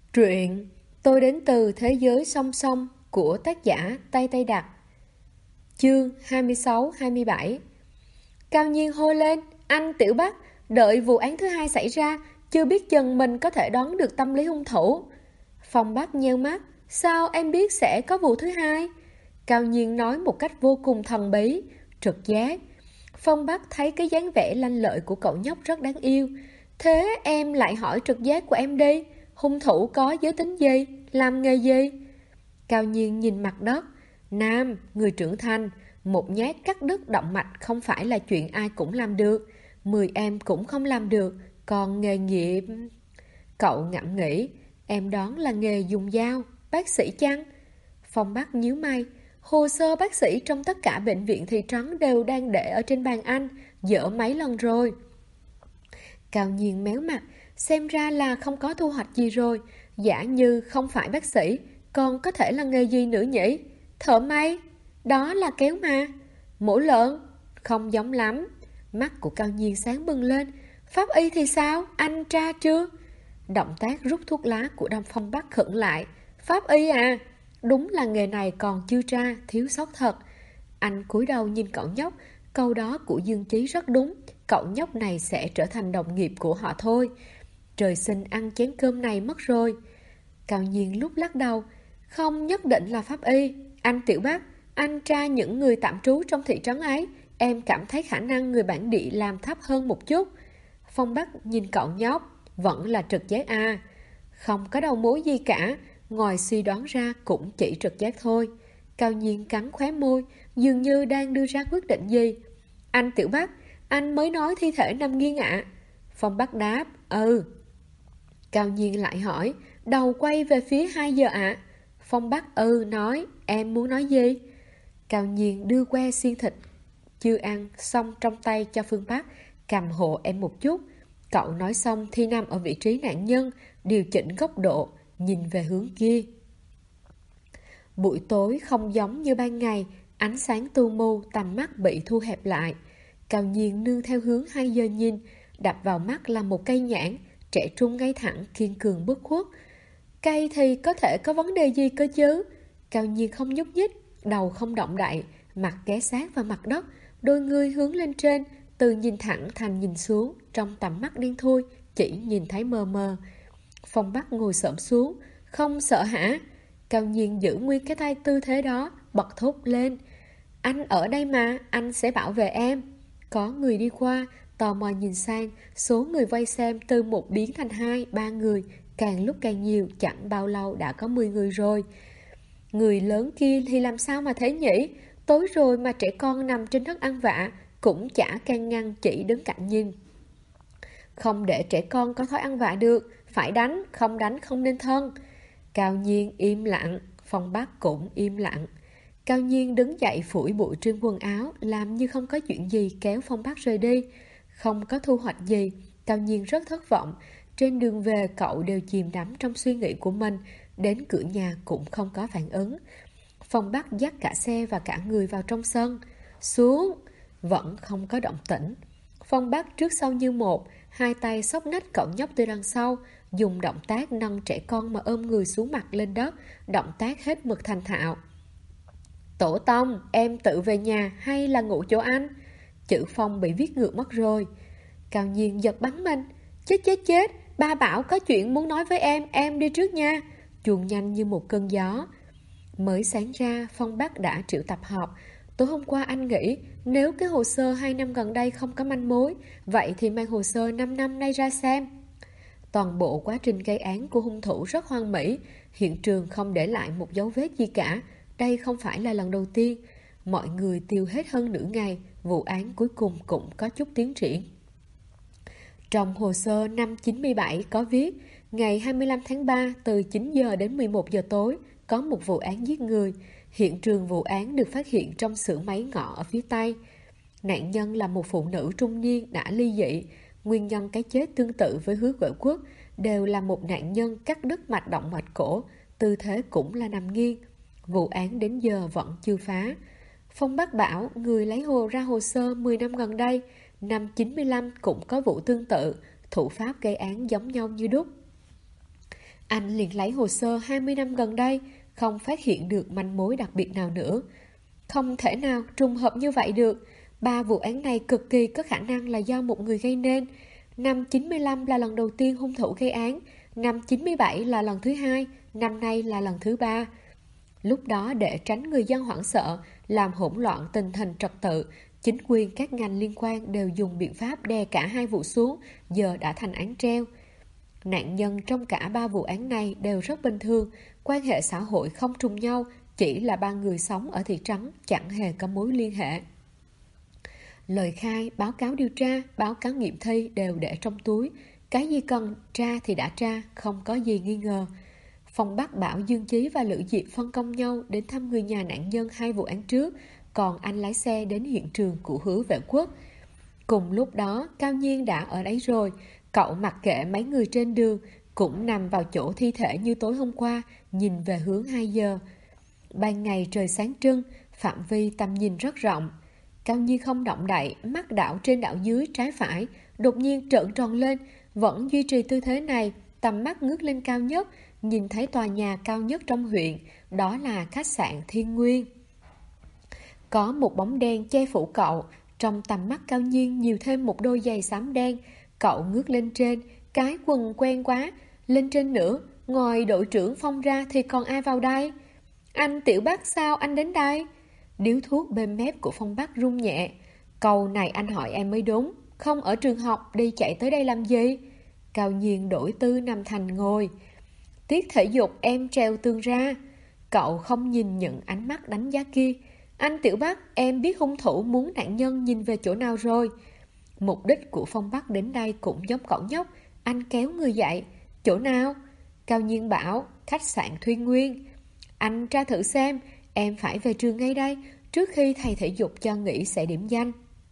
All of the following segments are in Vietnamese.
Truyện Tôi đến từ thế giới song song của tác giả Tây Tây Đặc. Chương 26-27. Cao Nhiên hô lên: "Anh Tiểu Bắc, đợi vụ án thứ hai xảy ra, chưa biết chừng mình có thể đoán được tâm lý hung thủ." Phong Bắc nheo mắt: "Sao em biết sẽ có vụ thứ hai?" Cao Nhiên nói một cách vô cùng thần bí, trực giác. Phong Bắc thấy cái dáng vẻ lanh lợi của cậu nhóc rất đáng yêu. "Thế em lại hỏi trực giác của em đi, hung thủ có giới tính gì, làm nghề gì?" Cao Nhiên nhìn mặt đất. Nam, người trưởng thành, một nhát cắt đứt động mạch không phải là chuyện ai cũng làm được. 10 em cũng không làm được. Còn nghề nghiệp... Cậu ngẫm nghĩ. Em đoán là nghề dùng dao, bác sĩ chăng? Phong Bắc nhíu mày. Hồ sơ bác sĩ trong tất cả bệnh viện thị trấn đều đang để ở trên bàn anh, dở mấy lần rồi. Cao Nhiên méo mặt. Xem ra là không có thu hoạch gì rồi. Giả như không phải bác sĩ, còn có thể là nghề gì nữa nhỉ? Thợ may? Đó là kéo mà. Mổ lợn? Không giống lắm. Mắt của Cao Nhiên sáng bừng lên. Pháp y thì sao? Anh tra chưa? Động tác rút thuốc lá của Đông Phong Bắc khựng lại. Pháp y à? Đúng là nghề này còn chưa tra, thiếu sót thật. Anh cúi đầu nhìn cậu nhóc. Câu đó của Dương Chí rất đúng. Cậu nhóc này sẽ trở thành đồng nghiệp của họ thôi. Trời sinh ăn chén cơm này mất rồi. Cao Nhiên lúc lắc đầu. Không nhất định là pháp y. Anh Tiểu Bắc, anh tra những người tạm trú trong thị trấn ấy. Em cảm thấy khả năng người bản địa làm thấp hơn một chút. Phong Bắc nhìn cậu nhóc. Vẫn là trực giác à? Không có đầu mối gì cả. Ngoài suy đoán ra cũng chỉ trực giác thôi. Cao Nhiên cắn khóe môi, dường như đang đưa ra quyết định gì. Anh Tiểu Bắc, anh mới nói thi thể nằm nghiêng ạ. Phong Bắc đáp, ừ. Cao Nhiên lại hỏi, đầu quay về phía 2 giờ ạ. Phong Bắc nói, em muốn nói gì? Cao Nhiên đưa que xiên thịt chưa ăn xong trong tay cho Phương Bắc, cầm hộ em một chút. Cậu nói xong thì nằm ở vị trí nạn nhân, điều chỉnh góc độ, nhìn về hướng kia. Buổi tối không giống như ban ngày, ánh sáng tu mù, tầm mắt bị thu hẹp lại. Cao Nhiên nương theo hướng 2 giờ nhìn, đập vào mắt là một cây nhãn, trẻ trung ngay thẳng, kiên cường bất khuất. Cây thì có thể có vấn đề gì cơ chứ? Cao Nhiên không nhúc nhích, đầu không động đậy, mặt ghé sát vào mặt đất, đôi người hướng lên trên, từ nhìn thẳng thành nhìn xuống, trong tầm mắt đen thui, chỉ nhìn thấy mờ mờ. Phong Bắc ngồi xổm xuống, không sợ hả? Cao Nhiên giữ nguyên cái tay tư thế đó, bật thốt lên. Anh ở đây mà, anh sẽ bảo vệ em. Có người đi qua, tò mò nhìn sang, số người vây xem từ 1 biến thành 2, 3 người, càng lúc càng nhiều, chẳng bao lâu đã có 10 người rồi. Người lớn kia thì làm sao mà thế nhỉ? Tối rồi mà trẻ con nằm trên đất ăn vạ, cũng chả can ngăn, chỉ đứng cạnh nhìn. Không để trẻ con có thói ăn vạ được, phải đánh không nên thân. Cao Nhiên im lặng, Phong Bắc cũng im lặng. Cao Nhiên đứng dậy phủi bụi trên quần áo, làm như không có chuyện gì, kéo Phong Bắc rời đi. Không có thu hoạch gì, Cao Nhiên rất thất vọng. Trên đường về cậu đều chìm đắm trong suy nghĩ của mình, đến cửa nhà cũng không có phản ứng. Phong Bắc dắt cả xe và cả người vào trong sân. Xuống! Vẫn không có động tĩnh. Phong Bắc trước sau như một, hai tay xốc nách cậu nhóc từ đằng sau, dùng động tác nâng trẻ con mà ôm người xuống mặt lên đất, động tác hết mực thành thạo. Tổ tông, em tự về nhà hay là ngủ chỗ anh? Chữ Phong bị viết ngược mất rồi. Cao Nhiên giật bắn mình. Chết, ba bảo có chuyện muốn nói với em đi trước nha. Chuồn nhanh như một cơn gió. Mới sáng ra, Phong Bắc đã triệu tập họp. Tối hôm qua anh nghĩ, nếu cái hồ sơ 2 năm gần đây không có manh mối, vậy thì mang hồ sơ 5 năm nay ra xem. Toàn bộ quá trình gây án của hung thủ rất hoàn mỹ, hiện trường không để lại một dấu vết gì cả. Đây không phải là lần đầu tiên. Mọi người tiêu hết hơn nửa ngày, vụ án cuối cùng cũng có chút tiến triển. Trong hồ sơ năm 97 có viết, ngày 25 tháng 3 từ 9 giờ đến 11 giờ tối, có một vụ án giết người. Hiện trường vụ án được phát hiện trong xưởng máy ngọ ở phía Tây. Nạn nhân là một phụ nữ trung niên đã ly dị. Nguyên nhân cái chết tương tự với Hứa Quệ Quốc, đều là một nạn nhân cắt đứt mạch động mạch cổ, tư thế cũng là nằm nghiêng. Vụ án đến giờ vẫn chưa phá. Phong Bắc bảo người lấy ra hồ sơ 10 năm gần đây, năm 95 cũng có vụ tương tự, thủ pháp gây án giống nhau như đúc. Anh liền lấy hồ sơ 20 năm gần đây, không phát hiện được manh mối đặc biệt nào nữa. Không thể nào trùng hợp như vậy được. 3 vụ án này cực kỳ có khả năng là do một người gây nên. Năm 95 là lần đầu tiên hung thủ gây án, năm 97 là lần thứ hai, năm nay là lần thứ 3. Lúc đó để tránh người dân hoảng sợ, làm hỗn loạn tình hình trật tự, chính quyền các ngành liên quan đều dùng biện pháp đè cả 2 vụ xuống, giờ đã thành án treo. Nạn nhân trong cả 3 vụ án này đều rất bình thường, quan hệ xã hội không trùng nhau, chỉ là 3 người sống ở thị trấn, chẳng hề có mối liên hệ. Lời khai, báo cáo điều tra, báo cáo nghiệm thi đều để trong túi. Cái gì cần tra thì đã tra, không có gì nghi ngờ. Phòng Bắc bảo Dương Chí và Lữ Diệp phân công nhau đến thăm người nhà nạn nhân 2 vụ án trước, còn anh lái xe đến hiện trường của Hứa Vệ Quốc. Cùng lúc đó, Cao Nhiên đã ở đấy rồi. Cậu mặc kệ mấy người trên đường, cũng nằm vào chỗ thi thể như tối hôm qua, nhìn về hướng 2 giờ. Ban ngày trời sáng trưng, phạm vi tầm nhìn rất rộng. Cao Nhiên không động đậy, mắt đảo trên đảo dưới trái phải, đột nhiên trợn tròn lên, vẫn duy trì tư thế này, tầm mắt ngước lên cao nhất, nhìn thấy tòa nhà cao nhất trong huyện, đó là khách sạn Thiên Nguyên. Có một bóng đen che phủ cậu, trong tầm mắt Cao Nhiên nhiều thêm một đôi giày xám đen. Cậu ngước lên trên, cái quần quen quá, lên trên nữa, ngoài đội trưởng Phong ra thì còn ai vào đây? Anh Tiểu Bắc sao anh đến đây? Điếu thuốc bên mép của Phong Bắc rung nhẹ. Câu này anh hỏi em mới đúng, không ở trường học đi chạy tới đây làm gì? Cao Nhiên đổi tư nằm thành ngồi. Tiết thể dục em trèo tường ra. Cậu không nhìn những ánh mắt đánh giá kia. Anh Tiểu Bắc, em biết hung thủ muốn nạn nhân nhìn về chỗ nào rồi? Mục đích của Phong Bắc đến đây cũng giống cậu nhóc. Anh kéo người dậy. Chỗ nào? Cao Nhiên bảo, khách sạn Thuyên Nguyên. Anh tra thử xem, em phải về trường ngay đây, trước khi thầy thể dục cho nghỉ sẽ điểm danh.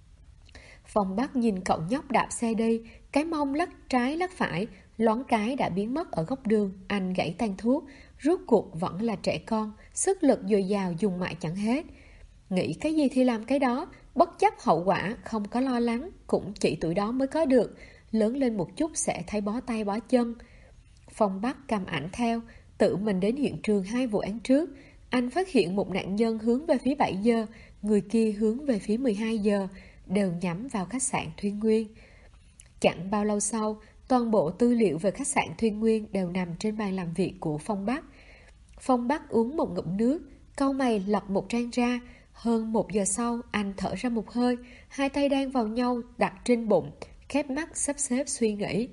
Phong Bắc nhìn cậu nhóc đạp xe đi, cái mông lắc trái lắc phải, loáng cái đã biến mất ở góc đường. Anh gãy tàn thuốc, rốt cuộc vẫn là trẻ con, sức lực dồi dào dùng mãi chẳng hết. Nghĩ cái gì thì làm cái đó, bất chấp hậu quả, không có lo lắng, cũng chỉ tuổi đó mới có được. Lớn lên một chút sẽ thấy bó tay bó chân. Phong Bắc cầm ảnh theo, tự mình đến hiện trường 2 vụ án trước. Anh phát hiện một nạn nhân hướng về phía 7 giờ, người kia hướng về phía 12 giờ, đều nhắm vào khách sạn Thuyên Nguyên. Chẳng bao lâu sau, toàn bộ tư liệu về khách sạn Thuyên Nguyên đều nằm trên bàn làm việc của Phong Bắc. Phong Bắc uống một ngụm nước, cau mày lật một trang ra. Hơn 1 giờ sau, anh thở ra một hơi, 2 tay đan vào nhau đặt trên bụng, khép mắt sắp xếp suy nghĩ.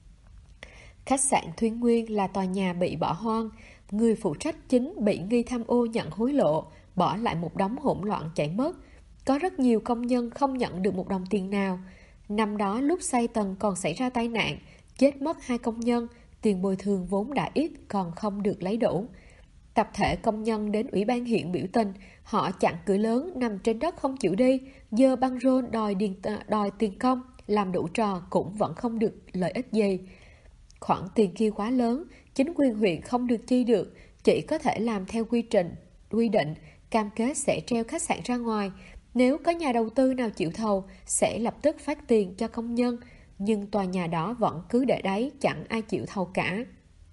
Khách sạn Thuyên Nguyên là tòa nhà bị bỏ hoang, người phụ trách chính bị nghi tham ô nhận hối lộ, bỏ lại một đống hỗn loạn chạy mất. Có rất nhiều công nhân không nhận được một đồng tiền nào. Năm đó lúc xây tầng còn xảy ra tai nạn, chết mất 2 công nhân, tiền bồi thường vốn đã ít còn không được lấy đủ. Tập thể công nhân đến ủy ban huyện biểu tình, họ chặn cửa lớn nằm trên đất không chịu đi, giơ băng rôn đòi tiền công, làm đủ trò cũng vẫn không được lợi ích gì. Khoản tiền kia quá lớn, chính quyền huyện không được chi được, chỉ có thể làm theo quy định, cam kết sẽ treo khách sạn ra ngoài. Nếu có nhà đầu tư nào chịu thầu, sẽ lập tức phát tiền cho công nhân, nhưng tòa nhà đó vẫn cứ để đấy, chẳng ai chịu thầu cả.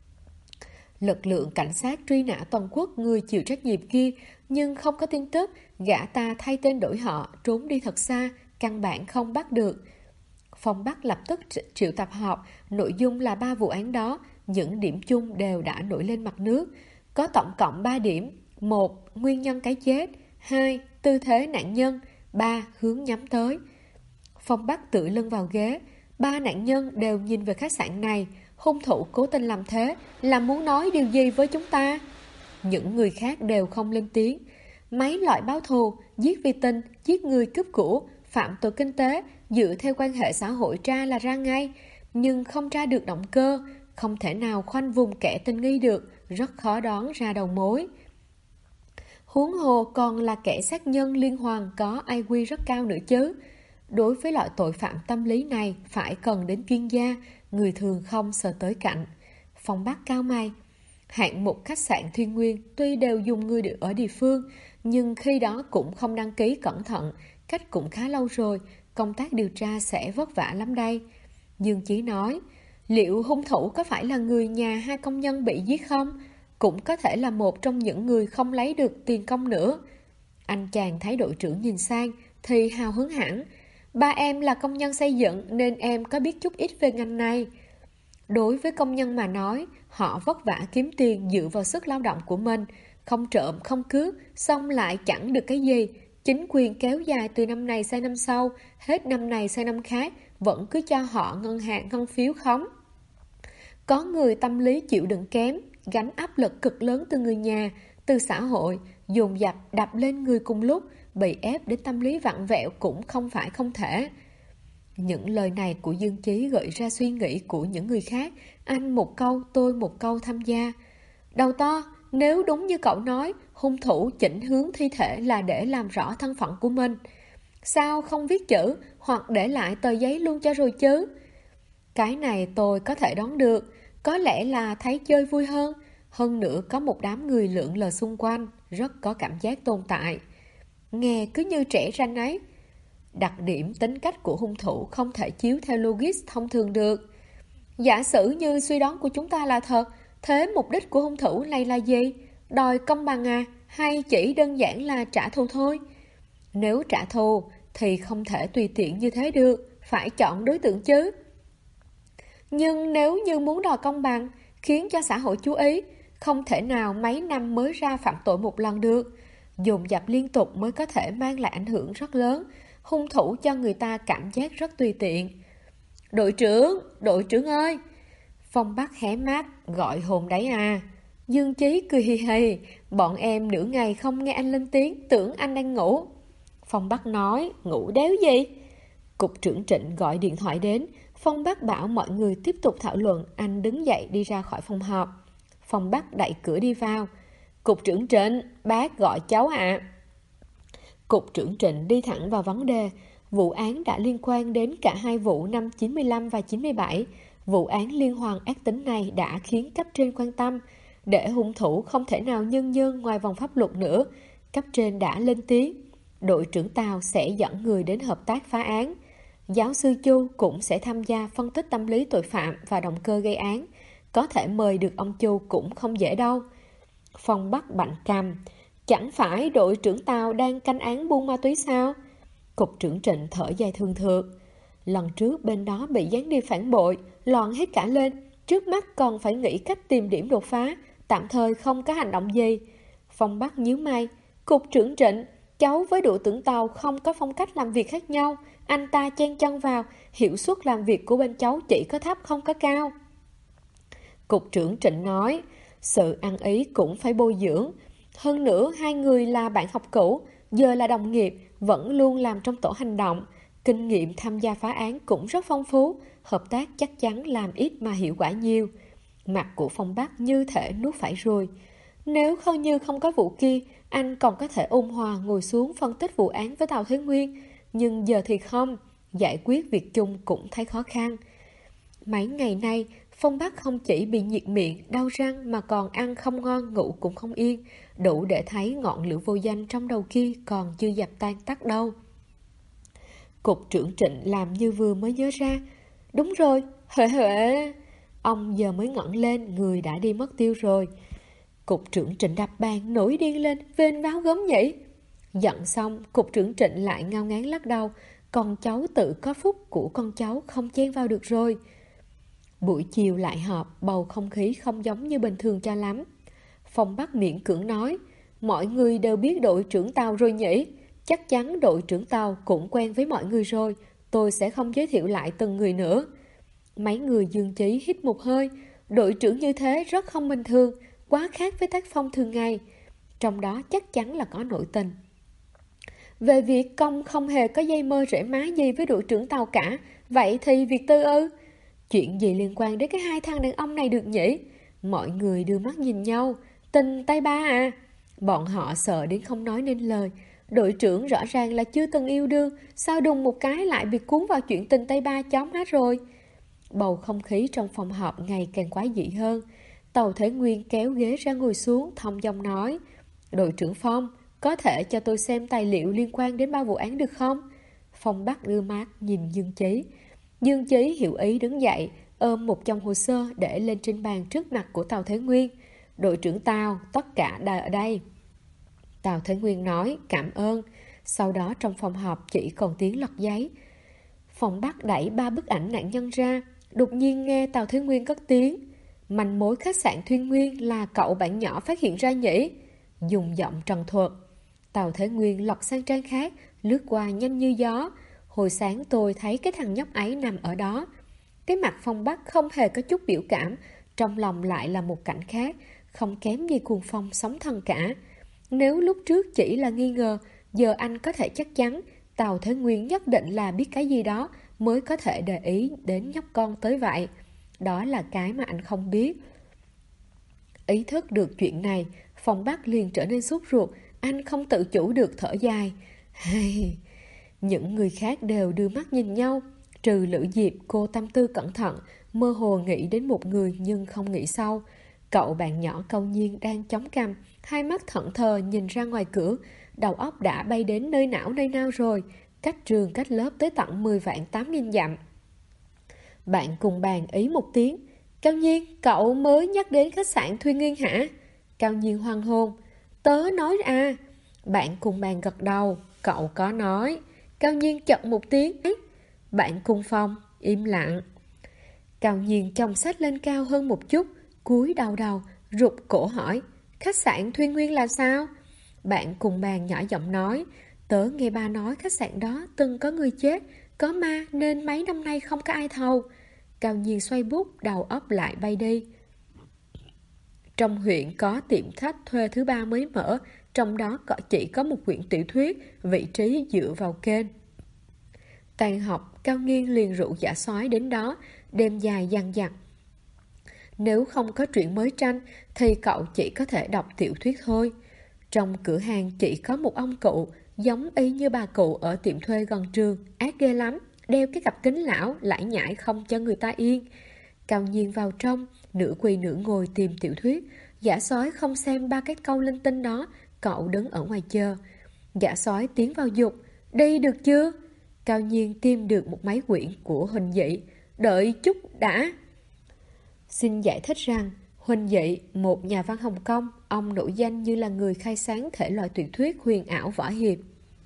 Lực lượng cảnh sát truy nã toàn quốc người chịu trách nhiệm kia, nhưng không có tin tức, gã ta thay tên đổi họ, trốn đi thật xa, căn bản không bắt được. Phong Bắc lập tức triệu tập họp, nội dung là 3 vụ án đó, những điểm chung đều đã nổi lên mặt nước. Có tổng cộng 3 điểm: 1. Nguyên nhân cái chết, 2. Tư thế nạn nhân, 3. Hướng nhắm tới. Phong Bắc tựa lưng vào ghế, 3 nạn nhân đều nhìn về khách sạn này. Hung thủ cố tình làm thế là muốn nói điều gì với chúng ta? Những người khác đều không lên tiếng. Mấy loại báo thù, giết vì tình, giết người cướp của, phạm tội kinh tế, dựa theo quan hệ xã hội tra là ra ngay, nhưng không tra được động cơ, không thể nào khoanh vùng kẻ tình nghi được, rất khó đoán ra đầu mối. Huống hồ còn là kẻ sát nhân liên hoàn có IQ rất cao nữa chứ. Đối với loại tội phạm tâm lý này phải cần đến chuyên gia, người thường không sờ tới cạnh. Phong Bắc cao mày. Hạng mục khách sạn Thuyên Nguyên tuy đều dùng người ở địa phương, nhưng khi đó cũng không đăng ký cẩn thận, cách cũng khá lâu rồi, công tác điều tra sẽ vất vả lắm đây. Dương Chí nói, Liệu hung thủ có phải là người nhà hai công nhân bị giết không? Cũng có thể là một trong những người không lấy được tiền công nữa. Anh chàng thấy đội trưởng nhìn sang thì hào hứng hẳn. Ba em là công nhân xây dựng nên em có biết chút ít về ngành này. Đối với công nhân mà nói, họ vất vả kiếm tiền dựa vào sức lao động của mình, không trộm, không cướp, xong lại chẳng được cái gì. Chính quyền kéo dài từ năm này sang năm sau, hết năm này sang năm khác, vẫn cứ cho họ ngân hàng ngân phiếu khống. Có người tâm lý chịu đựng kém, gánh áp lực cực lớn từ người nhà, từ xã hội, dồn dập đập lên người cùng lúc, bị ép đến tâm lý vặn vẹo cũng không phải không thể. Những lời này của Dương Chí gợi ra suy nghĩ của những người khác, anh một câu, tôi một câu tham gia. Đầu to, nếu đúng như cậu nói, hung thủ chỉnh hướng thi thể là để làm rõ thân phận của mình. Sao không viết chữ hoặc để lại tờ giấy luôn cho rồi chứ? Cái này tôi có thể đoán được, có lẽ là thấy chơi vui hơn. Hơn nữa có một đám người lượn lờ xung quanh, rất có cảm giác tồn tại. Nghe cứ như trẻ ranh ấy. Đặc điểm tính cách của hung thủ không thể chiếu theo logic thông thường được. Giả sử như suy đoán của chúng ta là thật, thế mục đích của hung thủ này là gì? Đòi công bằng à? Hay chỉ đơn giản là trả thù thôi? Nếu trả thù thì không thể tùy tiện như thế được, phải chọn đối tượng chứ. Nhưng nếu như muốn đòi công bằng, khiến cho xã hội chú ý, không thể nào mấy năm mới ra phạm tội một lần được. Dồn dập liên tục mới có thể mang lại ảnh hưởng rất lớn. Hung thủ cho người ta cảm giác rất tùy tiện. Đội trưởng ơi! Phong Bắc hé mắt, gọi hồn đấy à. Dương Chí cười hì hì, bọn em nửa ngày không nghe anh lên tiếng, tưởng anh đang ngủ. Phong Bắc nói, ngủ đéo gì? Cục trưởng Trịnh gọi điện thoại đến. Phong Bắc bảo mọi người tiếp tục thảo luận, anh đứng dậy đi ra khỏi phòng họp. Phong Bắc đẩy cửa đi vào. Cục trưởng Trịnh, bác gọi cháu ạ. Cục trưởng Trịnh đi thẳng vào vấn đề. Vụ án đã liên quan đến cả hai vụ năm 95 và 97. Vụ án liên hoàn ác tính này đã khiến cấp trên quan tâm. Để hung thủ không thể nào nhân nhơn ngoài vòng pháp luật nữa, cấp trên đã lên tiếng. Đội trưởng Tào sẽ dẫn người đến hợp tác phá án. Giáo sư Chu cũng sẽ tham gia phân tích tâm lý tội phạm và động cơ gây án. Có thể mời được ông Chu cũng không dễ đâu. Phong Bắc bạnh cằm. Chẳng phải đội trưởng Tào đang canh án buôn ma túy sao? Cục trưởng Trịnh thở dài thương thượt. Lần trước bên đó bị gián điệp phản bội, loạn hết cả lên. Trước mắt còn phải nghĩ cách tìm điểm đột phá, tạm thời không có hành động gì. Phong Bắc nhíu mày. Cục trưởng Trịnh, cháu với đội trưởng Tào không có phong cách làm việc khác nhau. Anh ta chen chân vào, hiệu suất làm việc của bên cháu chỉ có thấp không có cao. Cục trưởng Trịnh nói, sự ăn ý cũng phải bồi dưỡng. Hơn nữa hai người là bạn học cũ, giờ là đồng nghiệp, vẫn luôn làm trong tổ hành động. Kinh nghiệm tham gia phá án cũng rất phong phú, hợp tác chắc chắn làm ít mà hiệu quả nhiều. Mặt của Phong Bắc như thể nuốt phải rồi. Nếu không có vụ kia, anh còn có thể ôn hòa ngồi xuống phân tích vụ án với Tào Thế Nguyên. Nhưng giờ thì không, giải quyết việc chung cũng thấy khó khăn. Mấy ngày nay, Phong Bắc không chỉ bị nhiệt miệng, đau răng mà còn ăn không ngon, ngủ cũng không yên. Đủ để thấy ngọn lửa vô danh trong đầu kia còn chưa dập tan tắt đâu. Cục trưởng Trịnh làm như vừa mới nhớ ra. Đúng rồi, Huệ. Ông giờ mới ngẩng lên, người đã đi mất tiêu rồi. Cục trưởng Trịnh đập bàn, nổi điên lên, vênh váo gớm nhỉ. Giận xong, cục trưởng Trịnh lại ngao ngán lắc đầu. Con cháu tự có phúc của con cháu không chen vào được rồi. Buổi chiều lại họp, bầu không khí không giống như bình thường cho lắm. Phong Bắc miễn cưỡng nói, mọi người đều biết đội trưởng Tào rồi nhỉ? Chắc chắn đội trưởng Tào cũng quen với mọi người rồi, tôi sẽ không giới thiệu lại từng người nữa. Mấy người Dương Chí hít một hơi, đội trưởng như thế rất không bình thường, quá khác với tác phong thường ngày. Trong đó chắc chắn là có nội tình. Về việc công không hề có dây mơ rễ má gì với đội trưởng Tào cả, vậy thì việc tư ư? Chuyện gì liên quan đến cái hai thằng đàn ông này được nhỉ? Mọi người đưa mắt nhìn nhau. Tình tay ba à? Bọn họ sợ đến không nói nên lời. Đội trưởng rõ ràng là chưa từng yêu đương, sao đùng một cái lại bị cuốn vào chuyện tình tay ba chóng hết rồi. Bầu không khí trong phòng họp ngày càng quái dị hơn. Tào Thế Nguyên kéo ghế ra ngồi xuống, thong dong nói, đội trưởng Phong, có thể cho tôi xem tài liệu liên quan đến 3 vụ án được không? Phong Bắc đưa mắt nhìn Dương Chí. Dương Chí hiểu ý đứng dậy, ôm một chồng hồ sơ để lên trên bàn trước mặt của Tào Thế Nguyên. Đội trưởng Tào, tất cả đều ở đây. Tào Thế Nguyên nói cảm ơn. Sau đó trong phòng họp chỉ còn tiếng lật giấy. Phòng Bắc đẩy 3 bức ảnh nạn nhân ra. Đột nhiên nghe Tào Thế Nguyên cất tiếng: manh mối khách sạn Thuyên Nguyên là cậu bạn nhỏ phát hiện ra nhỉ? Dùng giọng trần thuật. Tào Thế Nguyên lật sang trang khác, lướt qua nhanh như gió. Hồi sáng tôi thấy cái thằng nhóc ấy nằm ở đó. Cái mặt Phong Bắc không hề có chút biểu cảm, trong lòng lại là một cảnh khác, không kém gì cuồng phong sóng thần cả. Nếu lúc trước chỉ là nghi ngờ, giờ anh có thể chắc chắn Tào Thế Nguyên nhất định là biết cái gì đó mới có thể để ý đến nhóc con tới vậy. Đó là cái mà anh không biết. Ý thức được chuyện này, Phong Bắc liền trở nên sốt ruột. Anh không tự chủ được thở dài. Những người khác đều đưa mắt nhìn nhau, trừ Lữ Diệp. Cô tâm tư cẩn thận, mơ hồ nghĩ đến một người nhưng không nghĩ sâu. Cậu bạn nhỏ Câu Nhiên đang chống cằm, hai mắt thẫn thờ nhìn ra ngoài cửa. Đầu óc đã bay đến nơi nào rồi, cách trường cách lớp tới tận 10 vạn 8.000 dặm. Bạn cùng bàn ý một tiếng: Cao Nhiên, cậu mới nhắc đến khách sạn Thuyên Nguyên hả? Cao Nhiên hoang hồn: Tớ nói à. Bạn cùng bàn gật đầu: Cậu có nói. Cao Nhiên chợt một tiếng: Bạn cùng phòng im lặng. Cao Nhiên chồng sách lên cao hơn một chút, cúi đầu rụt cổ hỏi: Khách sạn Thuyên Nguyên là sao? Bạn cùng bàn nhỏ giọng nói: Tớ nghe ba nói khách sạn đó từng có người chết, có ma nên mấy năm nay không có ai thầu. Cao Nhiên xoay bút, đầu óc lại bay đi. Trong huyện có tiệm khách thuê thứ 3 mới mở, trong đó chỉ có một quyển tiểu thuyết, vị trí dựa vào kênh. Tan học, Cao Nghiên liền rủ Giả Soái đến đó, đêm dài dằng dặc. Nếu không có truyện mới tranh thì cậu chỉ có thể đọc tiểu thuyết thôi. Trong cửa hàng chỉ có một ông cụ, giống y như bà cụ ở tiệm thuê gần trường, ác ghê lắm, đeo cái cặp kính lão, lải nhải không cho người ta yên. Cao Nhiên vào trong, nửa quỳ nửa ngồi tìm tiểu thuyết. Giả Soái không xem 3 cái câu linh tinh đó, cậu đứng ở ngoài chờ. Giả Soái tiến vào dục: Đi được chưa? Cao Nhiên tìm được một mấy quyển của Huỳnh Dị. Đợi chút đã. Xin giải thích rằng Huỳnh Dị, một nhà văn Hồng Kông, ông nổi danh như là người khai sáng thể loại tiểu thuyết huyền ảo võ hiệp.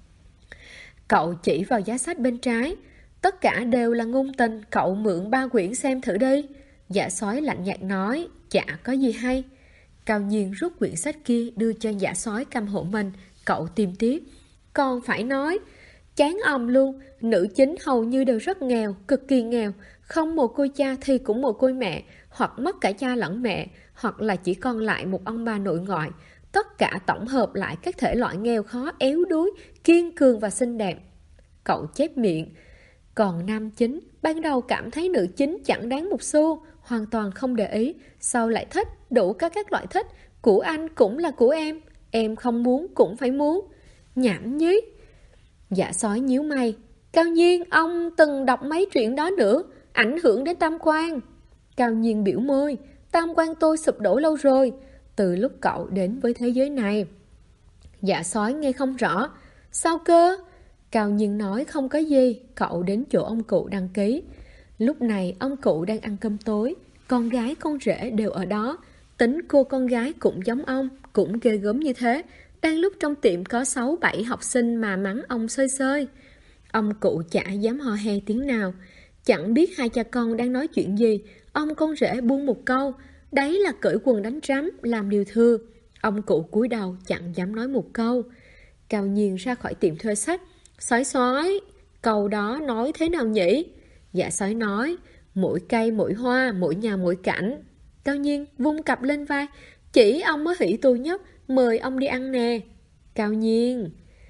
Cậu chỉ vào giá sách bên trái: Tất cả đều là ngôn tình, cậu mượn 3 quyển xem thử đi. Giả Soái lạnh nhạt nói: Chả có gì hay. Cao Nhiên rút quyển sách kia đưa cho Giả Soái cầm hộ mình. Cậu tìm tiếp: Còn phải nói, chán òm luôn. Nữ chính hầu như đều rất nghèo, cực kỳ nghèo, không mồ côi cha thì cũng mồ côi mẹ, hoặc mất cả cha lẫn mẹ, hoặc là chỉ còn lại một ông bà nội ngoại. Tất cả tổng hợp lại các thể loại nghèo khó, éo đuối, kiên cường và xinh đẹp. Cậu chép miệng: Còn nam chính, ban đầu cảm thấy nữ chính chẳng đáng một xu, hoàn toàn không để ý, sau lại thích, đủ các loại thích, của anh cũng là của em không muốn cũng phải muốn. Nhảm nhí. Giả Soái nhíu mày: Cao Nhiên, ông từng đọc mấy chuyện đó nữa, ảnh hưởng đến tam quan. Cao Nhiên biểu môi: Tam quan tôi sụp đổ lâu rồi, từ lúc cậu đến với thế giới này. Giả Soái nghe không rõ: Sao cơ? Cao Nhiên nói không có gì. Cậu đến chỗ ông cụ đăng ký. Lúc này ông cụ đang ăn cơm tối, con gái con rể đều ở đó. Tính cô con gái cũng giống ông, cũng ghê gớm như thế. Đang lúc trong tiệm có 6-7 học sinh mà mắng ông sơi sơi. Ông cụ chả dám hò he tiếng nào. Chẳng biết hai cha con đang nói chuyện gì, ông con rể buông một câu: Đấy là cởi quần đánh rắm, làm điều thừa. Ông cụ cúi đầu chẳng dám nói một câu. Cao Nhiên ra khỏi tiệm thuê sách: Soái, câu đó nói thế nào nhỉ? Dạ Soái nói: Mỗi cây mỗi hoa, mỗi nhà mỗi cảnh. Cao Nhiên vung cặp lên vai: Chỉ ông mới hỉ tôi nhất, mời ông đi ăn nè. Cao Nhiên.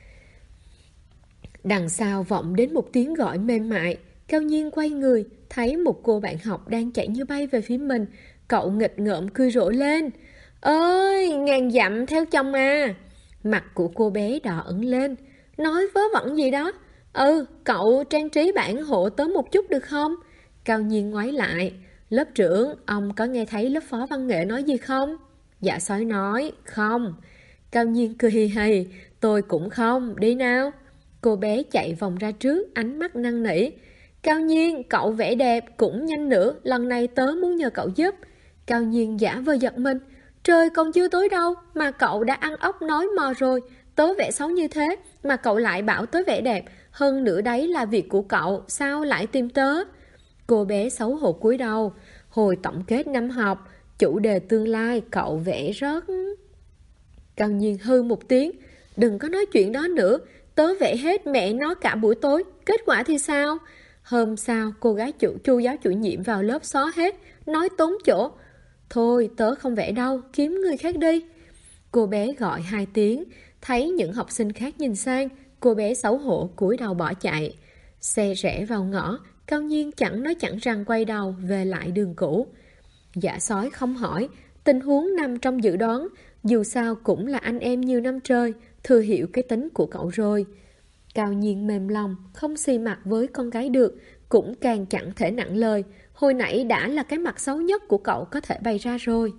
Đằng sau vọng đến một tiếng gọi mềm mại. Cao Nhiên quay người, thấy một cô bạn học đang chạy như bay về phía mình. Cậu nghịch ngợm cười rộ lên: Ơi, ngàn dặm theo chồng à. Mặt của cô bé đỏ ửng lên. Nói vớ vẩn gì đó? Cậu trang trí bản hộ tớ một chút được không? Cao Nhiên ngoái lại: Lớp trưởng, ông có nghe thấy lớp phó văn nghệ nói gì không? Dạ Soái nói: Không. Cao Nhiên cười hì hì: Tôi cũng không, đi nào. Cô bé chạy vòng ra trước, ánh mắt năn nỉ: Cao Nhiên, cậu vẽ đẹp cũng nhanh nữa, lần này tớ muốn nhờ cậu giúp. Cao Nhiên giả vờ giật mình. Trời còn chưa tối đâu mà cậu đã ăn ốc nói mò rồi. Tớ vẽ xấu như thế mà cậu lại bảo tớ vẽ đẹp. Hơn nữa đấy là việc của cậu, sao lại tìm tớ? Cô bé xấu hổ cúi đầu. Hồi tổng kết năm học, chủ đề tương lai cậu vẽ rất... Cao Nhiên hư một tiếng. Đừng có nói chuyện đó nữa. Tớ vẽ hết mẹ nó cả buổi tối. Kết quả thì sao? Hôm sau cô gái chu giáo chủ nhiệm vào lớp xóa hết. Nói tốn chỗ. Thôi tớ không vẽ đâu, kiếm người khác đi. Cô bé gọi 2 tiếng. Thấy những học sinh khác nhìn sang, cô bé xấu hổ cúi đầu bỏ chạy. Xe rẽ vào ngõ. Cao Nhiên chẳng nói chẳng rằng quay đầu về lại đường cũ. Dạ sói không hỏi. Tình huống nằm trong dự đoán. Dù sao cũng là anh em nhiều năm trời, thừa hiểu cái tính của cậu rồi. Cao Nhiên mềm lòng, không xì mặt với con gái được, cũng càng chẳng thể nặng lời. Hồi nãy đã là cái mặt xấu nhất của cậu có thể bày ra rồi.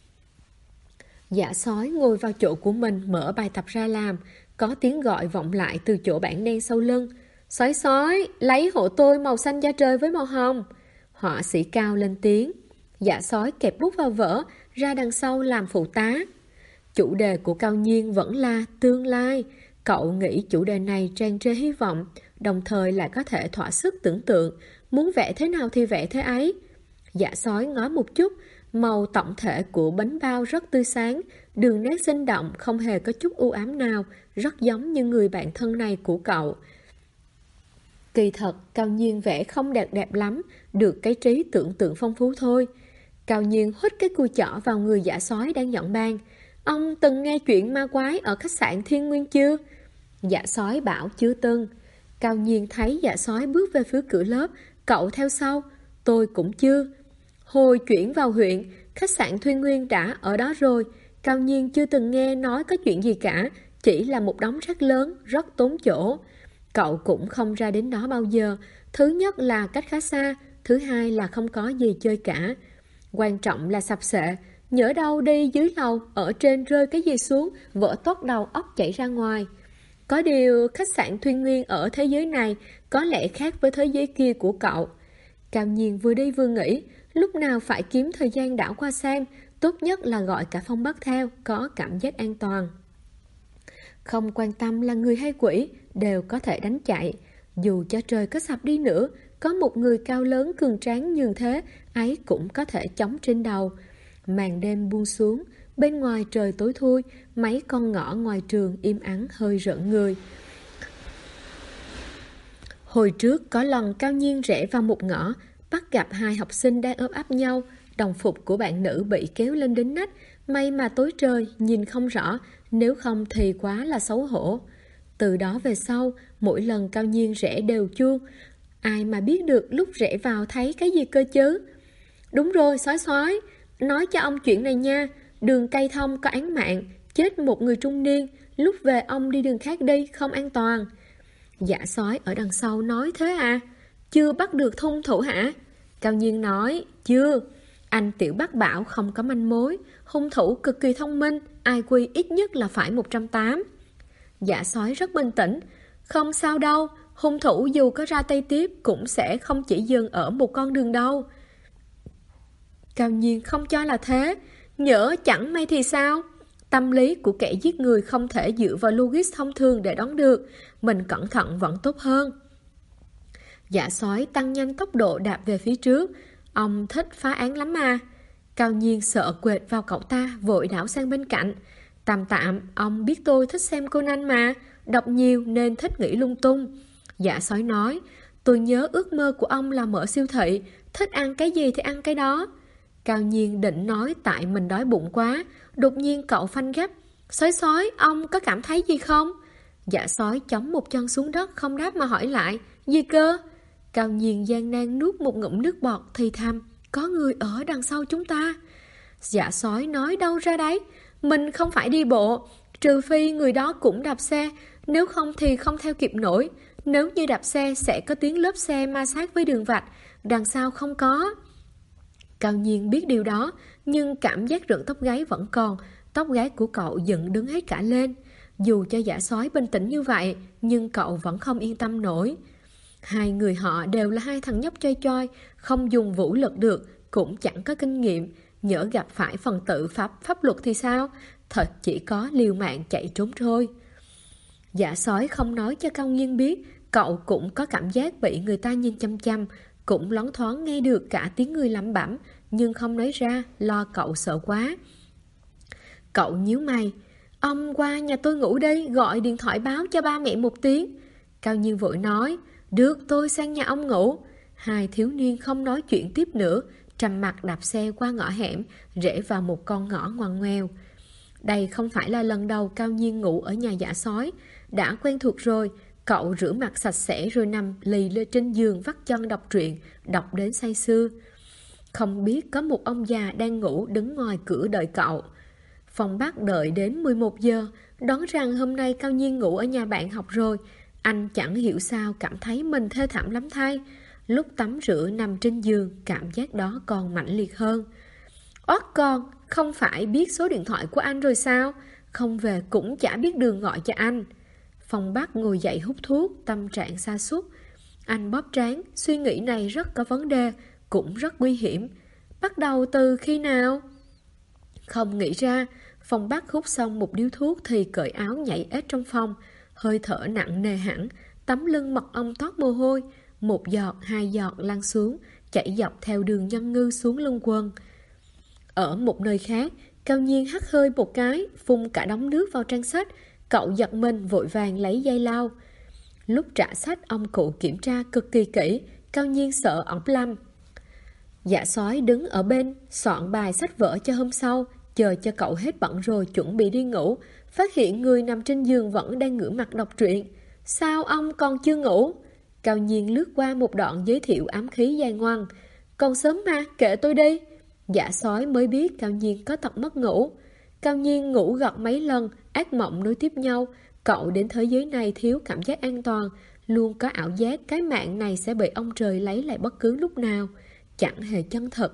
Dạ sói ngồi vào chỗ của mình, mở bài tập ra làm. Có tiếng gọi vọng lại từ chỗ bảng đen sau lưng. Sói sói, lấy hộ tôi màu xanh da trời với màu hồng. Họa sĩ Cao lên tiếng. Dạ sói kẹp bút vào vở, ra đằng sau làm phụ tá. Chủ đề của Cao Nhiên vẫn là tương lai. Cậu nghĩ chủ đề này tràn trề hy vọng, đồng thời lại có thể thỏa sức tưởng tượng, muốn vẽ thế nào thì vẽ thế ấy. Dạ sói ngó một chút, màu tổng thể của bánh bao rất tươi sáng, đường nét sinh động, không hề có chút u ám nào, rất giống như người bạn thân này của cậu. Kỳ thật, Cao Nhiên vẽ không đẹp lắm, được cái trí tưởng tượng phong phú thôi. Cao Nhiên hít cái cùi chỏ vào người dạ sói đang dọn bàn. Ông từng nghe chuyện ma quái ở khách sạn Thiên Nguyên chưa? Dạ sói bảo chưa từng. Cao Nhiên thấy dạ sói bước về phía cửa lớp, cậu theo sau. Tôi cũng chưa. Hồi chuyển vào huyện, khách sạn Thiên Nguyên đã ở đó rồi. Cao Nhiên chưa từng nghe nói có chuyện gì cả, chỉ là một đống rác lớn, rất tốn chỗ. Cậu cũng không ra đến đó bao giờ. Thứ nhất là cách khá xa, thứ hai là không có gì chơi cả. Quan trọng là sập sệ. Nhỡ đâu đi dưới lầu, ở trên rơi cái gì xuống, vỡ toát đầu óc chảy ra ngoài. Có điều khách sạn Thuyên Nguyên ở thế giới này có lẽ khác với thế giới kia của cậu. Cao Nhiên vừa đi vừa nghĩ, lúc nào phải kiếm thời gian đảo qua xem, tốt nhất là gọi cả Phong Bắc theo, có cảm giác an toàn. Không quan tâm là người hay quỷ, đều có thể đánh chạy. Dù cho trời có sập đi nữa, có một người cao lớn cường tráng như thế, ấy cũng có thể chống trên đầu. Màn đêm buông xuống, bên ngoài trời tối thui, mấy con ngõ ngoài trường im ắng hơi rợn người. Hồi trước có lần Cao Nhiên rẽ vào một ngõ, bắt gặp 2 học sinh đang ôm ấp nhau, đồng phục của bạn nữ bị kéo lên đến nách, may mà tối trời, nhìn không rõ, nếu không thì quá là xấu hổ. Từ đó về sau, mỗi lần Cao Nhiên rẽ đều chuông, ai mà biết được lúc rẽ vào thấy cái gì cơ chứ. Đúng rồi, sói, nói cho ông chuyện này nha, đường cây thông có án mạng, chết một người trung niên, lúc về ông đi đường khác đi, không an toàn. Dạ sói ở đằng sau nói thế à? Chưa bắt được hung thủ hả? Cao Nhiên nói, chưa. Anh Tiểu Bắc bảo không có manh mối, hung thủ cực kỳ thông minh, IQ ít nhất là phải 180. Dạ sói rất bình tĩnh, không sao đâu, hung thủ dù có ra tay tiếp cũng sẽ không chỉ dừng ở một con đường đâu. Cao Nhiên không cho là thế, nhỡ chẳng may thì sao? Tâm lý của kẻ giết người không thể dựa vào logic thông thường để đoán được, mình cẩn thận vẫn tốt hơn. Dạ sói tăng nhanh tốc độ đạp về phía trước, ông thích phá án lắm mà. Cao Nhiên sợ quệt vào cậu ta, vội đảo sang bên cạnh. Tạm, ông biết tôi thích xem Conan mà, đọc nhiều nên thích nghĩ lung tung. Dạ sói nói, tôi nhớ ước mơ của ông là mở siêu thị, thích ăn cái gì thì ăn cái đó. Cao Nhiên định nói tại mình đói bụng quá, đột nhiên cậu phanh gấp. Sói, ông có cảm thấy gì không? Dạ sói chống một chân xuống đất, không đáp mà hỏi lại, gì cơ? Cao Nhiên gian nan nuốt một ngụm nước bọt thì thầm, có người ở đằng sau chúng ta. Dạ sói nói đâu ra đấy, mình không phải đi bộ, trừ phi người đó cũng đạp xe, nếu không thì không theo kịp nổi. Nếu như đạp xe sẽ có tiếng lớp xe ma sát với đường vạch, đằng sau không có. Cao Nhiên biết điều đó, nhưng cảm giác rợn tóc gáy vẫn còn, tóc gáy của cậu dựng đứng hết cả lên. Dù cho dạ sói bình tĩnh như vậy, nhưng cậu vẫn không yên tâm nổi. Hai người họ đều là hai thằng nhóc choi choi, không dùng vũ lực được, cũng chẳng có kinh nghiệm. Nhỡ gặp phải phần tử pháp luật thì sao? Thật chỉ có liều mạng chạy trốn thôi. Dạ sói không nói cho Cao Nhiên biết, cậu cũng có cảm giác bị người ta nhìn chăm chăm, cũng loáng thoáng nghe được cả tiếng người lẩm bẩm, nhưng không nói ra, lo cậu sợ quá. Cậu nhíu mày, ông qua nhà tôi ngủ đi, gọi điện thoại báo cho ba mẹ một tiếng. Cao Nhiên vội nói, được, tôi sang nhà ông ngủ. Hai thiếu niên không nói chuyện tiếp nữa, trầm mặc đạp xe qua ngõ hẻm, rẽ vào một con ngõ ngoằn ngoèo. Đây không phải là lần đầu Cao Nhiên ngủ ở nhà dạ sói, đã quen thuộc rồi. Cậu rửa mặt sạch sẽ rồi nằm lì lên trên giường vắt chân đọc truyện, đọc đến say sưa. Không biết có một ông già đang ngủ đứng ngoài cửa đợi cậu. Phòng Bắc đợi đến 11 giờ, đoán rằng hôm nay Cao Nhiên ngủ ở nhà bạn học rồi. Anh chẳng hiểu sao cảm thấy mình thê thảm lắm thay. Lúc tắm rửa nằm trên giường, cảm giác đó còn mãnh liệt hơn. Ót con, không phải biết số điện thoại của anh rồi sao? Không về cũng chả biết đường gọi cho anh. Phong Bắc ngồi dậy hút thuốc, tâm trạng sa sút. Anh bóp trán, suy nghĩ này rất có vấn đề, cũng rất nguy hiểm. Bắt đầu từ khi nào? Không nghĩ ra. Phong Bắc hút xong một điếu thuốc thì cởi áo nhảy ếch trong phòng. Hơi thở nặng nề hẳn, tấm lưng mật ong toát mồ hôi. Một giọt, hai giọt lăn xuống, chảy dọc theo đường nhân ngư xuống lưng quần. Ở một nơi khác, Cao Nhiên hắt hơi một cái, phun cả đống nước vào trang sách. Cậu giật mình vội vàng lấy dây lau. Lúc trả sách, ông cụ kiểm tra cực kỳ kỹ. Cao Nhiên sợ ổng lâm. Dạ sói đứng ở bên, soạn bài sách vở cho hôm sau, chờ cho cậu hết bận rồi chuẩn bị đi ngủ. Phát hiện người nằm trên giường vẫn đang ngửa mặt đọc truyện. Sao ông còn chưa ngủ? Cao Nhiên lướt qua một đoạn giới thiệu ám khí dài ngoằng. Còn sớm mà, kệ tôi đi. Dạ sói mới biết Cao Nhiên có tật mất ngủ. Cao Nhiên ngủ gật mấy lần, ác mộng nối tiếp nhau. Cậu đến thế giới này thiếu cảm giác an toàn, luôn có ảo giác cái mạng này sẽ bị ông trời lấy lại bất cứ lúc nào. Chẳng hề chân thật.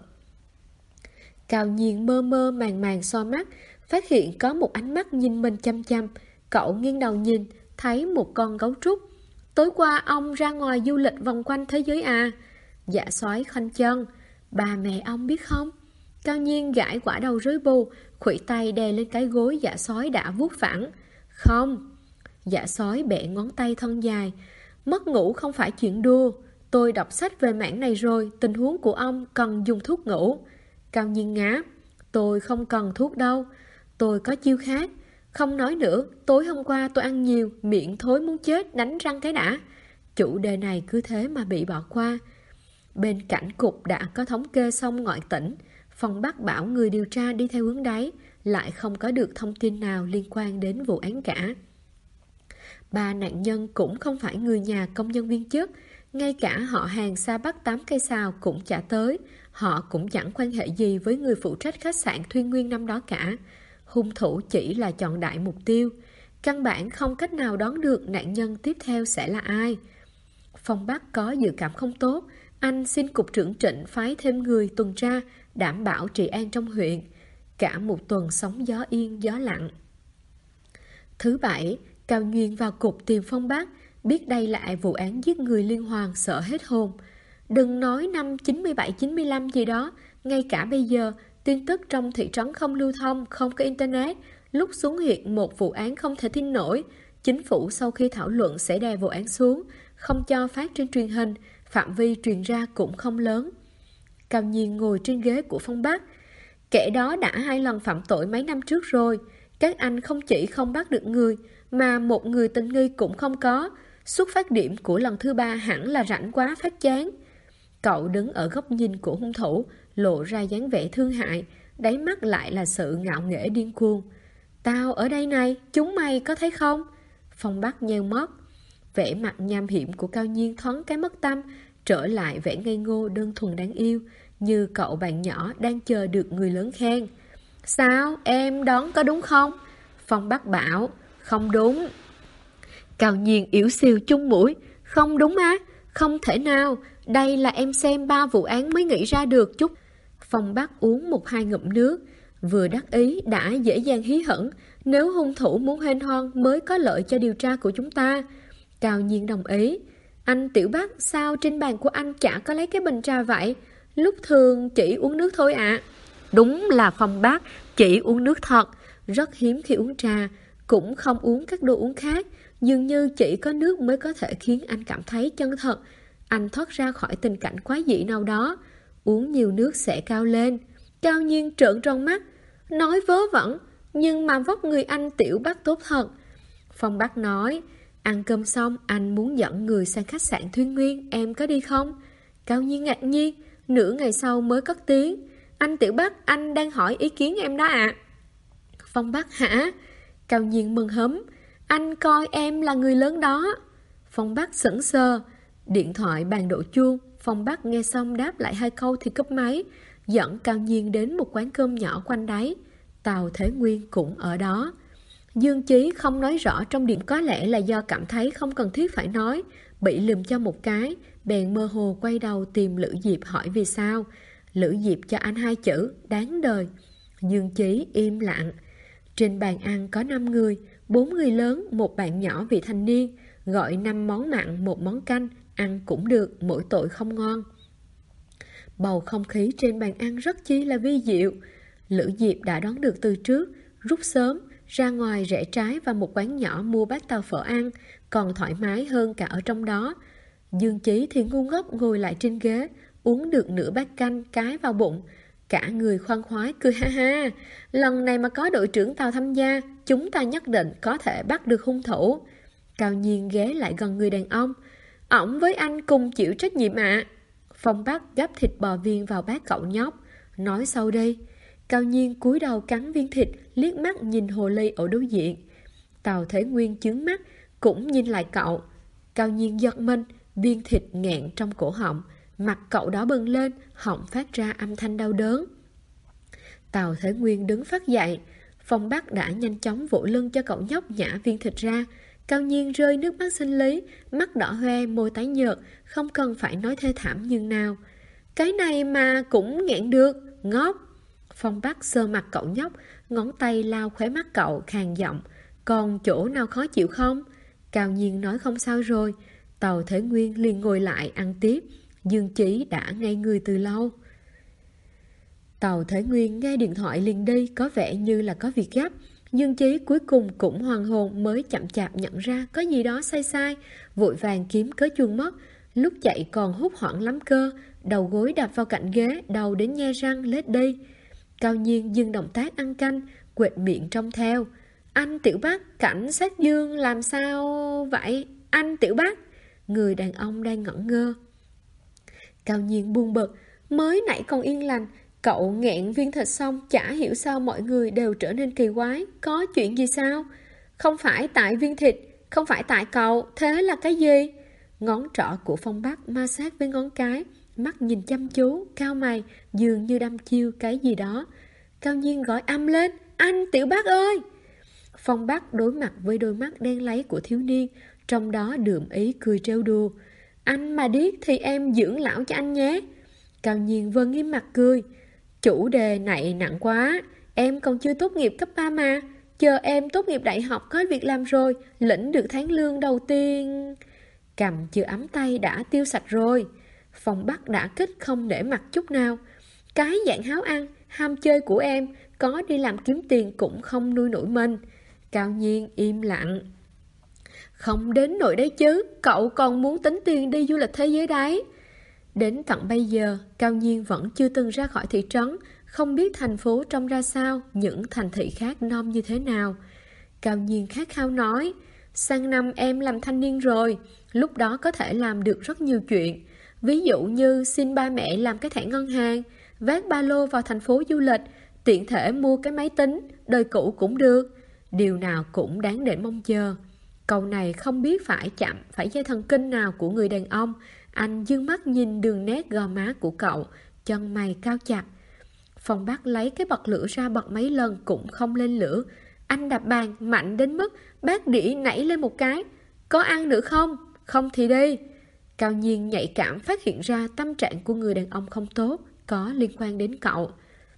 Cao Nhiên mơ mơ màng màng so mắt, phát hiện có một ánh mắt nhìn mình chăm chăm. Cậu nghiêng đầu nhìn, thấy một con gấu trúc. Tối qua ông ra ngoài du lịch vòng quanh thế giới à? Dạ sói khoanh chân. Bà mẹ ông biết không? Cao Nhiên gãi quả đầu rối bù, khuỷu tay đè lên cái gối dạ sói đã vuốt phẳng. Không. Dạ sói bẻ ngón tay thân dài. Mất ngủ không phải chuyện đùa. Tôi đọc sách về mảng này rồi, tình huống của ông cần dùng thuốc ngủ. Cao Nhiên ngáp. Tôi không cần thuốc đâu. Tôi có chiêu khác. Không nói nữa, tối hôm qua tôi ăn nhiều, miệng thối muốn chết, đánh răng cái đã. Chủ đề này cứ thế mà bị bỏ qua. Bên cảnh cục đã có thống kê xong ngoại tỉnh. Phong Bắc bảo người điều tra đi theo hướng đấy, lại không có được thông tin nào liên quan đến vụ án cả. Ba nạn nhân cũng không phải người nhà công nhân viên chức, ngay cả họ hàng xa Bắc 8 cây sào cũng chả tới. Họ cũng chẳng quan hệ gì với người phụ trách khách sạn Thuyên Nguyên năm đó cả. Hung thủ chỉ là chọn đại mục tiêu. Căn bản không cách nào đoán được nạn nhân tiếp theo sẽ là ai. Phong Bắc có dự cảm không tốt. Anh xin cục trưởng Trịnh phái thêm người tuần tra, đảm bảo trị an trong huyện. Cả một tuần sóng gió yên gió lặng. Thứ Bảy, Cao Nhiên vào cục tìm Phong Bắc. Biết đây là vụ án giết người liên hoàn, sợ hết hồn. Đừng nói năm 97-95 gì đó, ngay cả bây giờ, tin tức trong thị trấn không lưu thông, không có internet. Lúc xuống hiện một vụ án không thể tin nổi, chính phủ sau khi thảo luận sẽ đè vụ án xuống, không cho phát trên truyền hình, phạm vi truyền ra cũng không lớn. Cao Nhiên ngồi trên ghế của Phong Bắc. Kẻ đó đã 2 lần phạm tội mấy năm trước rồi. Các anh không chỉ không bắt được người, mà một người tình nghi cũng không có. Xuất phát điểm của lần thứ 3 hẳn là rảnh quá phát chán. Cậu đứng ở góc nhìn của hung thủ, lộ ra dáng vẻ thương hại, đáy mắt lại là sự ngạo nghễ điên cuồng. Tao ở đây này, chúng mày có thấy không? Phong Bắc nheo mắt. Vẻ mặt nham hiểm của Cao Nhiên thoáng cái mất tâm, trở lại vẻ ngây ngô đơn thuần đáng yêu, như cậu bạn nhỏ đang chờ được người lớn khen. Sao, em đoán có đúng không? Phong Bắc bảo, không đúng. Cao Nhiên yếu xìu chung mũi, không đúng á, không thể nào, đây là em xem 3 vụ án mới nghĩ ra được chút. Phong Bắc uống 1-2 ngụm nước, vừa đắc ý đã dễ dàng hí hửng, nếu hung thủ muốn hên hoan mới có lợi cho điều tra của chúng ta. Cao Nhiên đồng ý. Anh Tiểu Bắc, sao trên bàn của anh chả có lấy cái bình trà vậy? Lúc thường chỉ uống nước thôi ạ. Đúng là Phong Bác chỉ uống nước thật, rất hiếm khi uống trà, cũng không uống các đồ uống khác. Dường như chỉ có nước mới có thể khiến anh cảm thấy chân thật. Anh thoát ra khỏi tình cảnh quái dị nào đó. Uống nhiều nước sẽ cao lên. Cao Nhiên trợn tròn mắt, nói vớ vẩn, nhưng mà vóc người anh Tiểu Bắc tốt thật. Phong Bác nói, ăn cơm xong anh muốn dẫn người sang khách sạn Thuyên Nguyên, em có đi không? Cao Nhiên ngạc nhiên, nửa ngày sau mới cất tiếng, anh Tiểu Bắc, anh đang hỏi ý kiến em đó ạ. Phong Bác hả? Cao Nhiên mừng hớm, anh coi em là người lớn đó. Phong Bác sững sờ, điện thoại bàn đổ chuông. Phong Bác nghe xong đáp lại 2 câu thì cúp máy, dẫn Cao Nhiên đến một quán cơm nhỏ quanh đáy. Tào Thế Nguyên cũng ở đó. Dương Chí không nói rõ trong điện, có lẽ là do cảm thấy không cần thiết phải nói, bị lườm cho một cái, bèn mơ hồ quay đầu tìm Lữ Diệp hỏi vì sao. Lữ Diệp cho anh 2 chữ, đáng đời. Dương Chí im lặng. Trên bàn ăn có 5 người, 4 người lớn, một bạn nhỏ vị thành niên, gọi 5 món mặn, 1 món canh, ăn cũng được, mỗi tội không ngon. Bầu không khí trên bàn ăn rất chi là vi diệu. Lữ Diệp đã đoán được từ trước, rút sớm, ra ngoài rẽ trái vào một quán nhỏ mua bát tàu phở ăn, còn thoải mái hơn cả ở trong đó. Dương Chí thì ngu ngốc ngồi lại trên ghế, uống được nửa bát canh cái vào bụng. Cả người khoan khoái cười ha ha, lần này mà có đội trưởng Tàu tham gia, chúng ta nhất định có thể bắt được hung thủ. Cao Nhiên ghé lại gần người đàn ông, ổng với anh cùng chịu trách nhiệm ạ. Phong Bác gắp thịt bò viên vào bát cậu nhóc, nói sau đây. Cao Nhiên cúi đầu cắn viên thịt, liếc mắt nhìn hồ ly ở đối diện. Tào Thế Nguyên chướng mắt, cũng nhìn lại cậu. Cao Nhiên giật mình, viên thịt nghẹn trong cổ họng, mặt cậu đỏ bừng lên, họng phát ra âm thanh đau đớn. Tào Thế Nguyên đứng phát dậy. Phong Bác đã nhanh chóng vỗ lưng cho cậu nhóc nhả viên thịt ra. Cao Nhiên rơi nước mắt sinh lý, mắt đỏ hoe, môi tái nhợt, không cần phải nói thê thảm nhưng nào. Cái này mà cũng nghẹn được, ngốc. Phong Bác sờ mặt cậu nhóc, ngón tay lao khóe mắt cậu, khàn giọng, còn chỗ nào khó chịu không? Cao Nhiên nói không sao rồi. Tào Thế Nguyên liền ngồi lại ăn tiếp. Dương Chí đã ngây người từ lâu. Tào Thế Nguyên nghe điện thoại liền đi, có vẻ như là có việc gấp. Dương Chí cuối cùng cũng hoàn hồn, mới chậm chạp nhận ra có gì đó sai sai, vội vàng kiếm cớ chuông mất. Lúc chạy còn hốt hoảng lắm cơ, đầu gối đạp vào cạnh ghế, đầu đến nhe răng lết đi. Cao Nhiên dừng động tác ăn canh, quệt miệng trông theo. Anh Tiểu Bắc, cảnh sát Dương làm sao vậy? Anh Tiểu Bắc. Người đàn ông đang ngẩn ngơ. Cao Nhiên buông bực, mới nãy còn yên lành, cậu nghẹn viên thịt xong, chả hiểu sao mọi người đều trở nên kỳ quái. Có chuyện gì sao? Không phải tại viên thịt, không phải tại cậu, thế là cái gì? Ngón trỏ của Phong Bác ma sát với ngón cái, mắt nhìn chăm chú, cau mày, dường như đăm chiêu cái gì đó. Cao Nhiên gọi âm lên, anh Tiểu Bác ơi! Phong Bác đối mặt với đôi mắt đen láy của thiếu niên, trong đó đượm ý cười trêu đùa. Anh mà điếc thì em dưỡng lão cho anh nhé. Cao Nhiên vâng nghiêm mặt cười. Chủ đề này nặng quá, em còn chưa tốt nghiệp cấp 3 mà. Chờ em tốt nghiệp đại học có việc làm rồi, lĩnh được tháng lương đầu tiên. Cầm chưa ấm tay đã tiêu sạch rồi. Phong Bác đã kích không để mặt chút nào. Cái dạng háo ăn, ham chơi của em, có đi làm kiếm tiền cũng không nuôi nổi mình. Cao Nhiên im lặng. Không đến nỗi đấy chứ, cậu còn muốn tính tiền đi du lịch thế giới đấy. Đến tận bây giờ, Cao Nhiên vẫn chưa từng ra khỏi thị trấn, không biết thành phố trông ra sao, những thành thị khác nom như thế nào. Cao Nhiên khát khao nói, sang năm em làm thanh niên rồi, lúc đó có thể làm được rất nhiều chuyện. Ví dụ như xin ba mẹ làm cái thẻ ngân hàng, vác ba lô vào thành phố du lịch, tiện thể mua cái máy tính, đời cũ cũng được. Điều nào cũng đáng để mong chờ. Câu này không biết phải chạm phải dây thần kinh nào của người đàn ông. Anh dương mắt nhìn đường nét gò má của cậu, chân mày cao chặt. Phong Bác lấy cái bật lửa ra bật mấy lần cũng không lên lửa. Anh đạp bàn mạnh đến mức bát đĩa nảy lên một cái. Có ăn nữa không? Không thì đi. Cao Nhiên nhạy cảm phát hiện ra tâm trạng của người đàn ông không tốt, có liên quan đến cậu.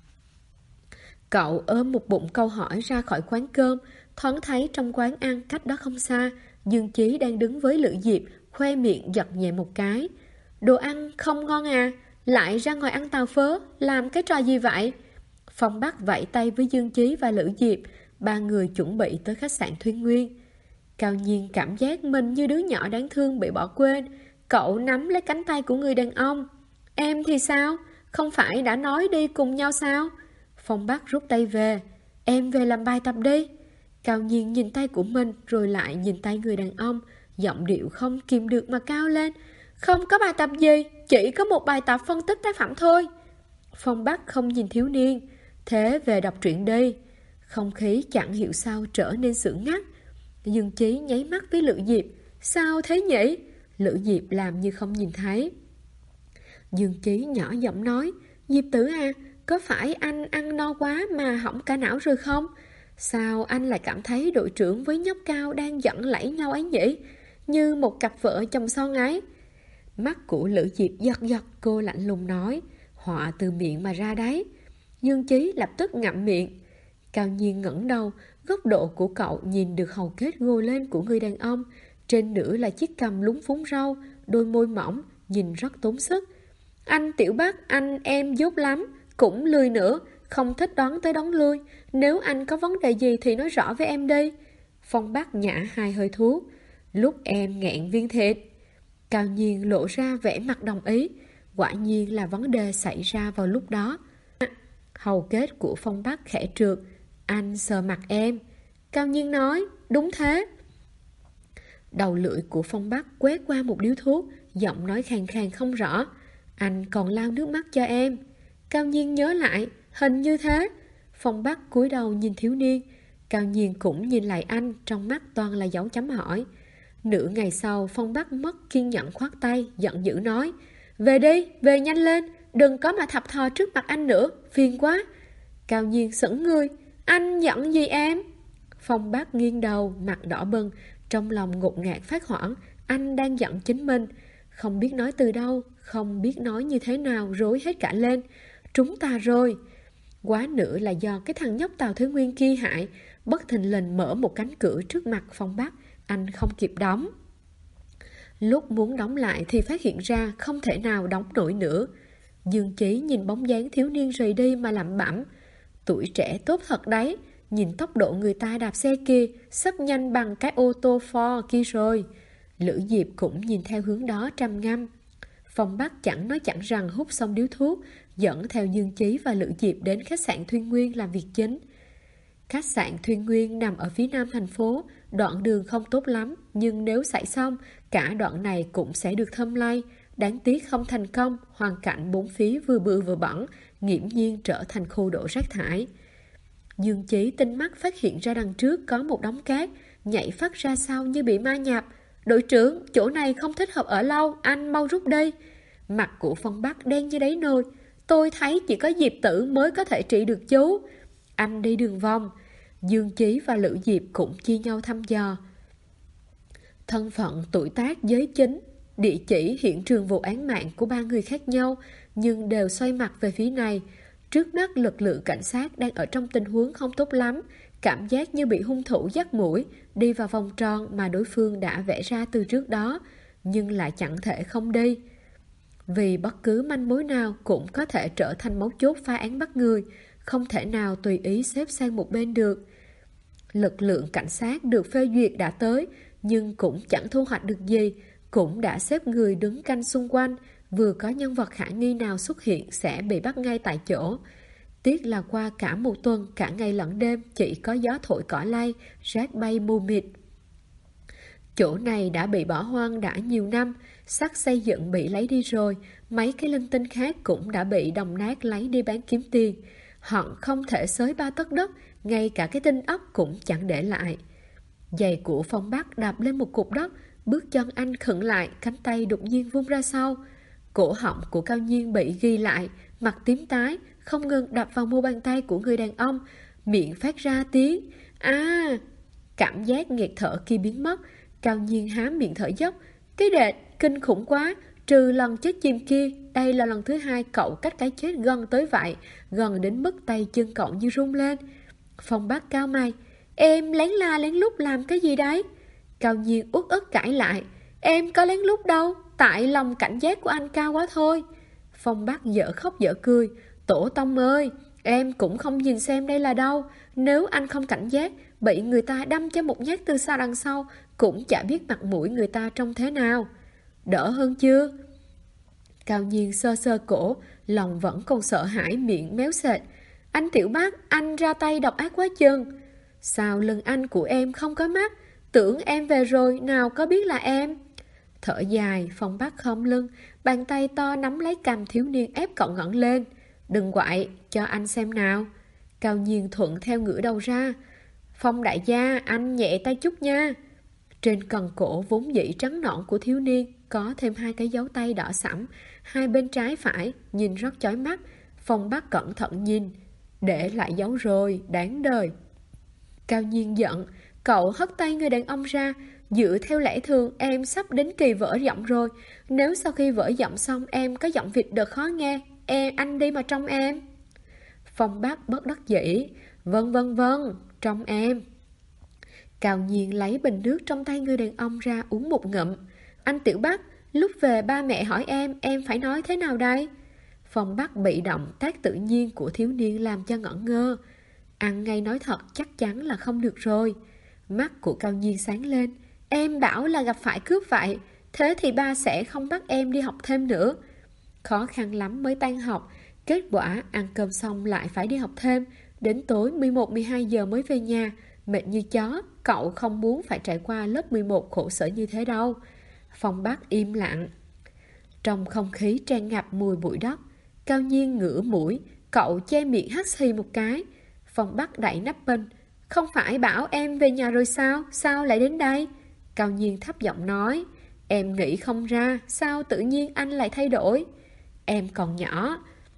Cậu ôm một bụng câu hỏi ra khỏi quán cơm, thoáng thấy trong quán ăn cách đó không xa, Dương Chí đang đứng với Lữ Diệp, khoe miệng giật nhẹ một cái. Đồ ăn không ngon à? Lại ra ngoài ăn tàu phớ, làm cái trò gì vậy? Phong Bắc vẫy tay với Dương Chí và Lữ Diệp, ba người chuẩn bị tới khách sạn Thuyên Nguyên. Cao Nhiên cảm giác mình như đứa nhỏ đáng thương bị bỏ quên. Cậu nắm lấy cánh tay của người đàn ông. Em thì sao? Không phải đã nói đi cùng nhau sao? Phong Bắc rút tay về. Em về làm bài tập đi. Cao Nhiên nhìn tay của mình rồi lại nhìn tay người đàn ông, giọng điệu không kìm được mà cao lên. Không có bài tập gì, chỉ có một bài tập phân tích tác phẩm thôi. Phong Bắc không nhìn thiếu niên. Thế về đọc truyện đi. Không khí chẳng hiểu sao trở nên sượng ngắt. Dương Chí nháy mắt với Lữ Diệp. Sao thế nhỉ? Lữ Diệp làm như không nhìn thấy. Dương Chí nhỏ giọng nói. Diệp Tử à, có phải anh ăn no quá mà hỏng cả não rồi không? Sao anh lại cảm thấy đội trưởng với nhóc cao đang giận lẫy nhau ấy nhỉ? Như một cặp vợ chồng son ấy. Mắt của Lữ Diệp giật giật, cô lạnh lùng nói. Họa từ miệng mà ra đấy. Dương Chí lập tức ngậm miệng. Cao Nhiên ngẩng đầu, góc độ của cậu nhìn được hầu kết gồ lên của người đàn ông. Trên nửa là chiếc cằm lúng phúng râu, đôi môi mỏng, nhìn rất tốn sức. Anh Tiểu Bắc, anh em dốt lắm, cũng lười nữa, không thích đón tới đón lui. Nếu anh có vấn đề gì thì nói rõ với em đi. Phong Bắc nhả hai hơi thuốc. Lúc em nghẹn viên thịt. Cao Nhiên lộ ra vẻ mặt đồng ý. Quả nhiên là vấn đề xảy ra vào lúc đó. Hầu kết của Phong Bắc khẽ trượt. Anh sờ mặt em. Cao Nhiên nói, đúng thế. Đầu lưỡi của Phong Bắc quét qua một điếu thuốc, giọng nói khàn khàn không rõ. Anh còn lau nước mắt cho em. Cao Nhiên nhớ lại, hình như thế. Phong Bắc cúi đầu nhìn thiếu niên. Cao Nhiên cũng nhìn lại anh, trong mắt toàn là dấu chấm hỏi. Nửa ngày sau, Phong Bắc mất kiên nhẫn khoát tay, giận dữ nói. Về đi, về nhanh lên, đừng có mà thập thò trước mặt anh nữa, phiền quá. Cao Nhiên sững người. Anh giận gì em? Phong Bắc nghiêng đầu, mặt đỏ bừng, trong lòng ngột ngạt phát hoảng. Anh đang giận chính mình. Không biết nói từ đâu, không biết nói như thế nào, rối hết cả lên. Trúng ta rồi. Quá nữa là do cái thằng nhóc Tào Thế Nguyên kia hại. Bất thình lình mở một cánh cửa trước mặt Phong Bắc. Anh không kịp đóng. Lúc muốn đóng lại thì phát hiện ra không thể nào đóng nổi nữa. Dương Chí nhìn bóng dáng thiếu niên rời đi mà lẩm bẩm. Tuổi trẻ tốt thật đấy. Nhìn tốc độ người ta đạp xe kia, sắp nhanh bằng cái ô tô Ford kia rồi. Lữ Diệp cũng nhìn theo hướng đó trầm ngâm. Phong Bắc chẳng nói chẳng rằng hút xong điếu thuốc, dẫn theo Dương Chí và Lữ Diệp đến khách sạn Thuyên Nguyên làm việc chính. Khách sạn Thuyên Nguyên nằm ở phía nam thành phố, đoạn đường không tốt lắm, nhưng nếu xảy xong, cả đoạn này cũng sẽ được thâm lay. Đáng tiếc không thành công, hoàn cảnh bốn phía vừa bự vừa bẩn, nghiễm nhiên trở thành khu đổ rác thải. Dương Chí tinh mắt phát hiện ra đằng trước có một đống cát, nhảy phát ra sau như bị ma nhập. Đội trưởng, chỗ này không thích hợp ở lâu, anh mau rút đi. Mặt của Phong Bắc đen như đáy nồi. Tôi thấy chỉ có Diệp Tử mới có thể trị được chú. Anh đi đường vòng. Dương Chí và Lữ Diệp cũng chia nhau thăm dò. Thân phận, tuổi tác, giới chính, địa chỉ, hiện trường vụ án mạng của ba người khác nhau, nhưng đều xoay mặt về phía này. Trước mắt lực lượng cảnh sát đang ở trong tình huống không tốt lắm, cảm giác như bị hung thủ dắt mũi, đi vào vòng tròn mà đối phương đã vẽ ra từ trước đó, nhưng lại chẳng thể không đi. Vì bất cứ manh mối nào cũng có thể trở thành mấu chốt phá án bắt người, không thể nào tùy ý xếp sang một bên được. Lực lượng cảnh sát được phê duyệt đã tới, nhưng cũng chẳng thu hoạch được gì, cũng đã xếp người đứng canh xung quanh, vừa có nhân vật khả nghi nào xuất hiện sẽ bị bắt ngay tại chỗ. Tiếc là qua cả một tuần, cả ngày lẫn đêm chỉ có gió thổi cỏ lay, rác bay mù mịt. Chỗ này đã bị bỏ hoang đã nhiều năm, sắt xây dựng bị lấy đi rồi, mấy cái linh tinh khác cũng đã bị đồng nát lấy đi bán kiếm tiền. Họ không thể xới 3 tấc đất, ngay cả cái tinh ốc cũng chẳng để lại. Giày của Phong Bắc đạp lên một cục đất, bước chân anh khựng lại, cánh tay đột nhiên vung ra sau. Cổ họng của Cao Nhiên bị ghi lại, mặt tím tái, không ngừng đập vào mu bàn tay của người đàn ông, miệng phát ra tiếng "A". Cảm giác nghẹt thở kia biến mất, Cao Nhiên há miệng thở dốc. Cái đệt, kinh khủng quá, trừ lần chết chìm kia, đây là lần thứ hai cậu cách cái chết gần tới vậy, gần đến mức tay chân cậu như run lên. Phong Bắc cao mày, em lén la lén lút làm cái gì đấy? Cao Nhiên uất ức cãi lại, Em có lén lút đâu, tại lòng cảnh giác của anh cao quá thôi. Phong Bắc dở khóc dở cười. Tổ tông ơi, em cũng không nhìn xem đây là đâu. Nếu anh không cảnh giác, bị người ta đâm cho một nhát từ sau đằng sau, cũng chả biết mặt mũi người ta trông thế nào. Đỡ hơn chưa? Cao Nhiên sơ sơ cổ, lòng vẫn còn sợ hãi, miệng méo sệt. Anh Tiểu Bắc, anh ra tay độc ác quá chừng. Sao lưng anh của em không có mắt? Tưởng em về rồi, nào có biết là em. Thở dài, Phong Bắc khom lưng, bàn tay to nắm lấy cằm thiếu niên ép cậu ngẩng lên. Đừng quậy, cho anh xem nào. Cao Nhiên thuận theo ngửa đầu ra. Phong đại gia, anh nhẹ tay chút nha. Trên cần cổ vốn dĩ trắng nõn của thiếu niên có thêm 2 cái dấu tay đỏ sẫm, hai bên trái phải, nhìn rất chói mắt. Phong Bắc cẩn thận nhìn. Để lại dấu rồi, đáng đời. Cao Nhiên giận, cậu hất tay người đàn ông ra. Dựa theo lẽ thường em sắp đến kỳ vỡ giọng rồi. Nếu sau khi vỡ giọng xong em có giọng vịt đợt khó nghe, anh đi mà trông em. Phong Bắc bất đắc dĩ. Vâng, trông em. Cao Nhiên lấy bình nước trong tay người đàn ông ra uống một ngụm. Anh Tiểu Bắc, lúc về ba mẹ hỏi em phải nói thế nào đây? Phong Bắc bị động tác tự nhiên của thiếu niên làm cho ngẩn ngơ. Ăn ngay nói thật chắc chắn là không được rồi. Mắt của Cao Nhiên sáng lên. Em bảo là gặp phải cướp vậy, thế thì ba sẽ không bắt em đi học thêm nữa. Khó khăn lắm mới tan học, kết quả ăn cơm xong lại phải đi học thêm. Đến tối 11-12 giờ mới về nhà, mệt như chó. Cậu không muốn phải trải qua lớp 11 khổ sở như thế đâu. Phong Bắc im lặng. Trong không khí tràn ngập mùi bụi đất, Cao Nhiên ngửa mũi, cậu che miệng hắt xì một cái. Phong Bắc đẩy nắp bình. Không phải bảo em về nhà rồi sao? Sao lại đến đây? Cao Nhiên thấp giọng nói. Em nghĩ không ra, sao tự nhiên anh lại thay đổi? Em còn nhỏ.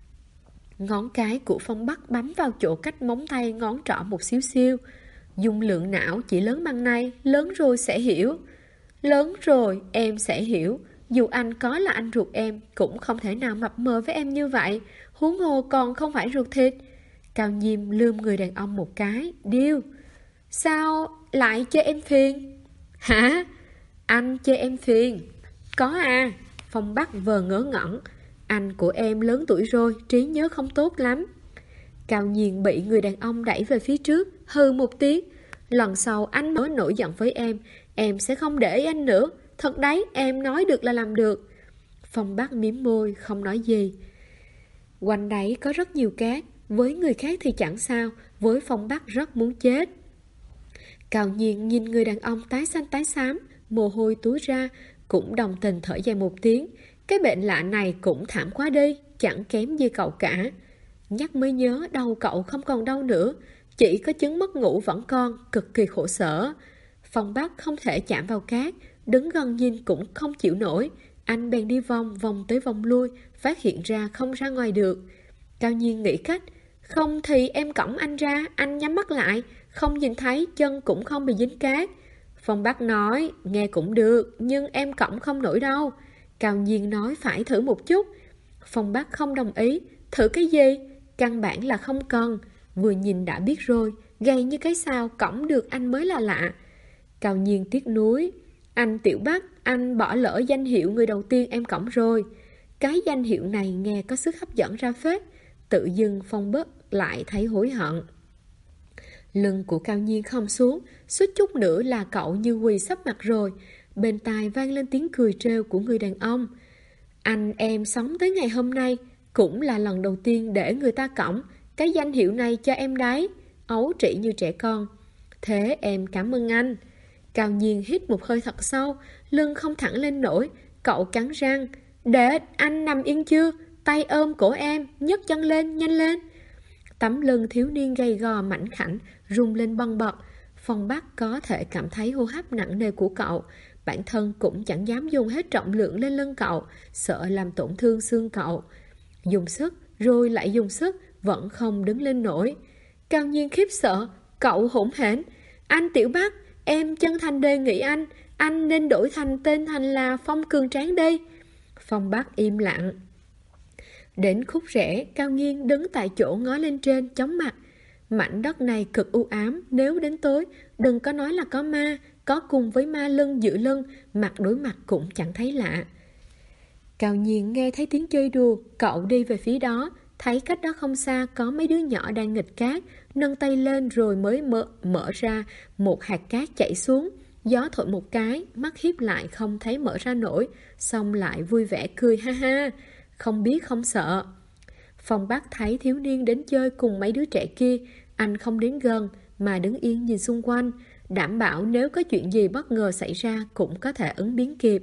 Ngón cái của Phong Bắc bấm vào chỗ cách móng tay ngón trỏ một xíu xiu. Dung lượng não chỉ lớn bằng này, lớn rồi sẽ hiểu. Lớn rồi em sẽ hiểu. Dù anh có là anh ruột em, cũng không thể nào mập mờ với em như vậy. Huống hồ còn không phải ruột thịt. Cao Nhiêm lườm người đàn ông một cái. Điêu, sao lại chê em phiền? Hả? Anh chê em phiền? Có à. Phong Bắc vờ ngớ ngẩn. Anh của em lớn tuổi rồi, trí nhớ không tốt lắm. Cao Nhiên bị người đàn ông đẩy về phía trước, hừ một tiếng. Lần sau anh mới nổi giận với em sẽ không để ý anh nữa. Thật đấy, em nói được là làm được. Phong Bắc mím môi, không nói gì. Quanh đấy có rất nhiều cát, với người khác thì chẳng sao, với Phong Bắc rất muốn chết. Cao Nhiên nhìn người đàn ông tái xanh tái xám, mồ hôi túa ra, cũng đồng tình thở dài một tiếng. Cái bệnh lạ này cũng thảm quá đi, chẳng kém gì cậu cả. Nhắc mới nhớ đầu cậu không còn đau nữa, chỉ có chứng mất ngủ vẫn còn, cực kỳ khổ sở. Phong Bắc không thể chạm vào cát, đứng gần nhìn cũng không chịu nổi. Anh bèn đi vòng tới vòng lui, phát hiện ra không ra ngoài được. Cao Nhiên nghĩ cách, không thì em cõng anh ra, anh nhắm mắt lại, không nhìn thấy, chân cũng không bị dính cát. Phong Bắc nói, nghe cũng được, nhưng em cõng không nổi đâu. Cao Nhiên nói phải thử một chút. Phong Bắc không đồng ý. Thử cái gì? Căn bản là không cần. Vừa nhìn đã biết rồi, gầy như cái sao cõng được anh mới là lạ. Cao Nhiên tiếc nuối. Anh Tiểu Bắc, anh bỏ lỡ danh hiệu người đầu tiên em cõng rồi. Cái danh hiệu này nghe có sức hấp dẫn ra phết. Tự dưng Phong Bắc lại thấy hối hận. Lưng của Cao Nhiên không xuống, suýt chút nữa là cậu như quỳ sắp mặt rồi. Bên tai vang lên tiếng cười trêu của người đàn ông. Anh em sống tới ngày hôm nay cũng là lần đầu tiên để người ta cõng cái danh hiệu này cho em đấy. Ấu trĩ như trẻ con. Thế em cảm ơn anh. Cao Nhiên hít một hơi thật sâu, lưng không thẳng lên nổi. Cậu cắn răng. Để anh nằm yên chưa? Tay ôm cổ em, nhấc chân lên, nhanh lên. Tấm lưng thiếu niên gầy gò mảnh khảnh rung lên bần bật. Phong Bắc có thể cảm thấy hô hấp nặng nề của cậu. Bản thân cũng chẳng dám dùng hết trọng lượng lên lưng cậu, sợ làm tổn thương xương cậu. Dùng sức rồi lại dùng sức, vẫn không đứng lên nổi. Cao Nhiên khiếp sợ. Cậu hỗn hển. Anh Tiểu Bắc, em chân thành đề nghị anh nên đổi tên thành là Phong Cường Tráng đi. Phong Bắc im lặng. Đến khúc rẽ, Cao Nhiên đứng tại chỗ ngó lên trên, chóng mặt. Mảnh đất này cực u ám, nếu đến tối, đừng có nói là có ma, có cùng với ma lưng dựa lưng, mặt đối mặt cũng chẳng thấy lạ. Cao Nhiên nghe thấy tiếng chơi đùa, cậu đi về phía đó, thấy cách đó không xa có mấy đứa nhỏ đang nghịch cát, nâng tay lên rồi mới mở ra một hạt cát chảy xuống. Gió thổi một cái, mắt híp lại không thấy mở ra nổi, xong lại vui vẻ cười ha ha, không biết không sợ. Phong Bắc thấy thiếu niên đến chơi cùng mấy đứa trẻ kia, anh không đến gần mà đứng yên nhìn xung quanh, đảm bảo nếu có chuyện gì bất ngờ xảy ra cũng có thể ứng biến kịp.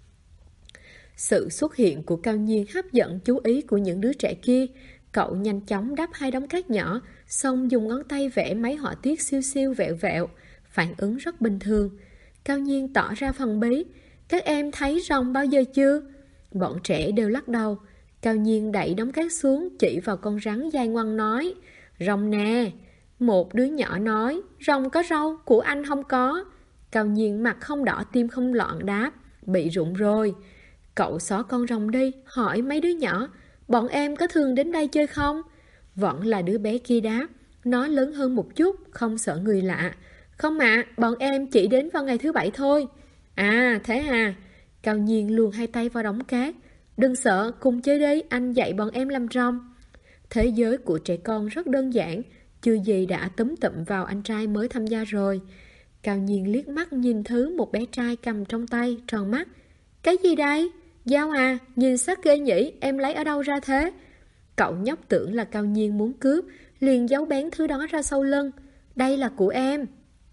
Sự xuất hiện của Cao Nhiên hấp dẫn chú ý của những đứa trẻ kia. Cậu nhanh chóng đắp hai đống cát nhỏ, xong dùng ngón tay vẽ mấy họa tiết siêu siêu vẹo vẹo, phản ứng rất bình thường. Cao Nhiên tỏ ra thần bí. Các em thấy rồng bao giờ chưa? Bọn trẻ đều lắc đầu. Cao Nhiên đẩy đống cát xuống, chỉ vào con rắn dài ngoằng nói: Rồng nè. Một đứa nhỏ nói: Rồng có râu, của anh không có. Cao Nhiên mặt không đỏ tim không loạn đáp: Bị rụng rồi. Cậu xỏ con rồng đi, hỏi mấy đứa nhỏ: Bọn em có thường đến đây chơi không? Vẫn là đứa bé kia đáp. Nó lớn hơn một chút, không sợ người lạ. Không ạ, bọn em chỉ đến vào ngày thứ Bảy thôi. À, thế à. Cao Nhiên luồn hai tay vào đống cát. Đừng sợ, cùng chơi đi, anh dạy bọn em làm rồng. Thế giới của trẻ con rất đơn giản, chưa gì đã túm tụm vào anh trai mới tham gia rồi. Cao Nhiên liếc mắt nhìn thứ một bé trai cầm trong tay, tròn mắt. Cái gì đây? Dao à, nhìn sắc ghê nhỉ, em lấy ở đâu ra thế? Cậu nhóc tưởng là Cao Nhiên muốn cướp, liền giấu bén thứ đó ra sau lưng. Đây là của em.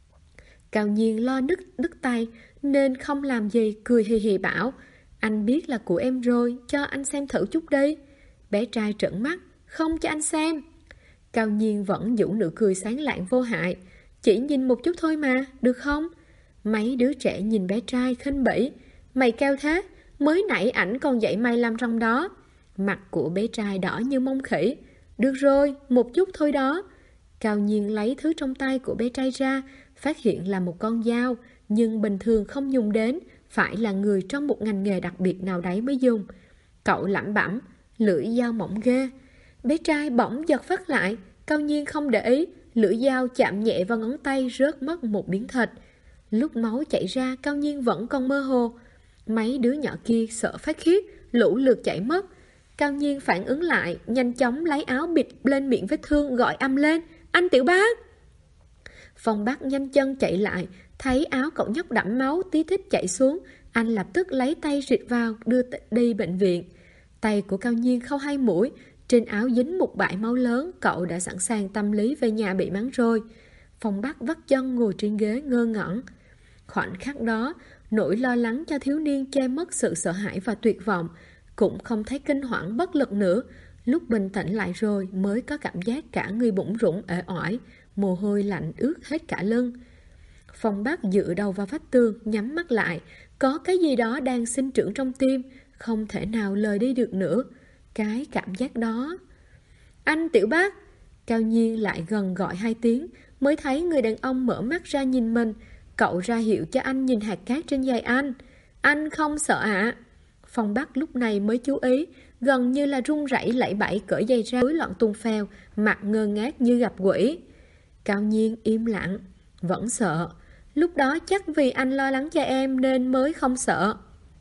Cao Nhiên lo đứt tay nên không làm gì, cười hì hì bảo: Anh biết là của em rồi, cho anh xem thử chút đi. Bé trai trợn mắt: Không cho anh xem. Cao Nhiên vẫn giữ nụ cười sáng lạng vô hại: Chỉ nhìn một chút thôi mà, được không? Mấy đứa trẻ nhìn bé trai khinh bỉ: Mày keo thế, mới nãy ảnh còn dạy mày làm rong đó. Mặt của bé trai đỏ như mông khỉ. Được rồi, một chút thôi đó. Cao Nhiên lấy thứ trong tay của bé trai ra, phát hiện là một con dao, nhưng bình thường không dùng đến, phải là người trong một ngành nghề đặc biệt nào đấy mới dùng. Cậu lẩm bẩm: Lưỡi dao mỏng ghê. Bé trai bỗng giật phát lại. Cao Nhiên không để ý, lưỡi dao chạm nhẹ vào ngón tay, rớt mất một miếng thịt. Lúc máu chảy ra, Cao Nhiên vẫn còn mơ hồ. Mấy đứa nhỏ kia sợ phát khiếp, lũ lượt chạy mất. Cao Nhiên phản ứng lại, nhanh chóng lấy áo bịt lên miệng vết thương, gọi ầm lên: Anh Tiểu Bác! Phong Bắc nhanh chân chạy lại, thấy áo cậu nhóc đẫm máu, tí tít chảy xuống. Anh lập tức lấy tay rịt vào, đưa đi bệnh viện. Tay của Cao Nhiên không hay mũi, trên áo dính một bãi máu lớn. Cậu đã sẵn sàng tâm lý về nhà bị mắng rồi. Phong Bắc vắt chân ngồi trên ghế ngơ ngẩn. Khoảnh khắc đó, nỗi lo lắng cho thiếu niên che mất sự sợ hãi và tuyệt vọng, cũng không thấy kinh hoảng bất lực nữa. Lúc bình tĩnh lại rồi mới có cảm giác cả người bủn rủn uể oải, mồ hôi lạnh ướt hết cả lưng. Phong Bắc dựa đầu vào vách tường, nhắm mắt lại. Có cái gì đó đang sinh trưởng trong tim, không thể nào lờ đi được nữa. Cái cảm giác đó. Anh Tiểu Bác! Cao Nhiên lại gần gọi 2 tiếng, mới thấy người đàn ông mở mắt ra nhìn mình. Cậu ra hiệu cho anh nhìn hạt cát trên giày anh. Anh không sợ ạ? Phong Bắc lúc này mới chú ý, gần như là run rẩy lẩy bẩy cởi giày ra, rối loạn tung phèo, mặt ngơ ngác như gặp quỷ. Cao Nhiên im lặng. Vẫn sợ. Lúc đó chắc vì anh lo lắng cho em nên mới không sợ.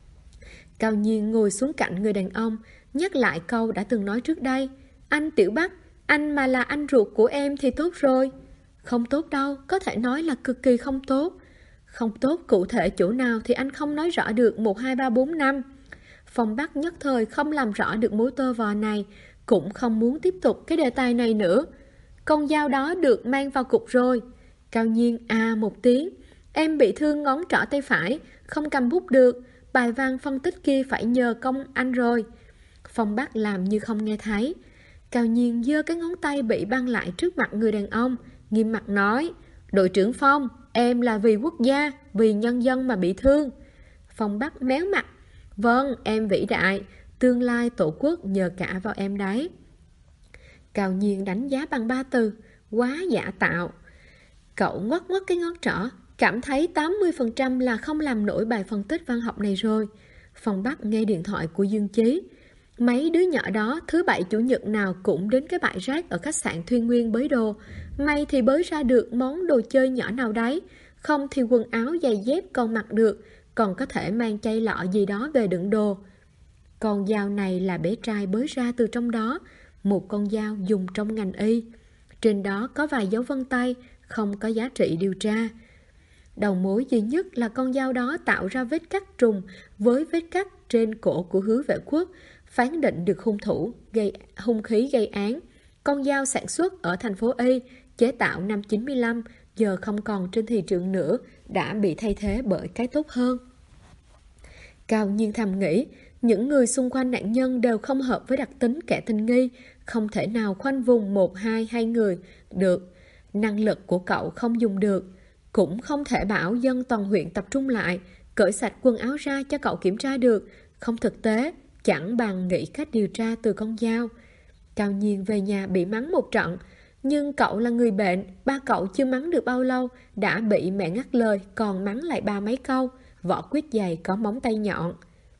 Cao Nhiên ngồi xuống cạnh người đàn ông, nhắc lại câu đã từng nói trước đây. Anh Tiểu Bắc, anh mà là anh ruột của em thì tốt rồi. Không tốt đâu, có thể nói là cực kỳ không tốt. Không tốt cụ thể chỗ nào thì anh không nói rõ được 1, 2, 3, 4, 5. Phong Bắc nhất thời không làm rõ được mối tơ vò này, cũng không muốn tiếp tục cái đề tài này nữa. Con dao đó được mang vào cục rồi. Cao Nhiên à một tiếng. Em bị thương ngón trỏ tay phải, không cầm bút được. Bài văn phân tích kia phải nhờ công anh rồi. Phong Bắc làm như không nghe thấy. Cao Nhiên giơ cái ngón tay bị băng lại trước mặt người đàn ông, nghiêm mặt nói: Đội trưởng Phong, em là vì quốc gia, vì nhân dân mà bị thương. Phong Bắc méo mặt: Vâng, em vĩ đại, tương lai tổ quốc nhờ cả vào em đấy. Cao Nhiên đánh giá bằng 3 từ: quá giả tạo. Cậu ngoắc ngoắc cái ngón trỏ, cảm thấy 80% là không làm nổi bài phân tích văn học này rồi. Phong Bắc nghe điện thoại của Dương Chí. Mấy đứa nhỏ đó thứ Bảy Chủ nhật nào cũng đến cái bãi rác ở khách sạn Thuyên Nguyên bới đồ. May thì bới ra được món đồ chơi nhỏ nào đấy. không thì quần áo giày dép còn mặc được, còn có thể mang chai lọ gì đó về đựng đồ. Con dao này là bé trai bới ra từ trong đó, một con dao dùng trong ngành y. Trên đó có vài dấu vân tay, không có giá trị điều tra. Đầu mối duy nhất là con dao đó tạo ra vết cắt trùng với vết cắt trên cổ của Hứa Vệ Quốc, phán định được hung khí gây án. Con dao sản xuất ở thành phố Y, chế tạo năm 95, giờ không còn trên thị trường nữa, đã bị thay thế bởi cái tốt hơn. Cao Nhiên thầm nghĩ, những người xung quanh nạn nhân đều không hợp với đặc tính kẻ tình nghi, không thể nào khoanh vùng một hai người được. Năng lực của cậu không dùng được, cũng không thể bảo dân toàn huyện tập trung lại, cởi sạch quần áo ra cho cậu kiểm tra được, không thực tế, chẳng bằng nghĩ cách điều tra từ con dao. Cao Nhiên về nhà bị mắng một trận, nhưng cậu là người bệnh, ba cậu chưa mắng được bao lâu đã bị mẹ ngắt lời, còn mắng lại ba mấy câu. Vỏ quýt dày có móng tay nhọn.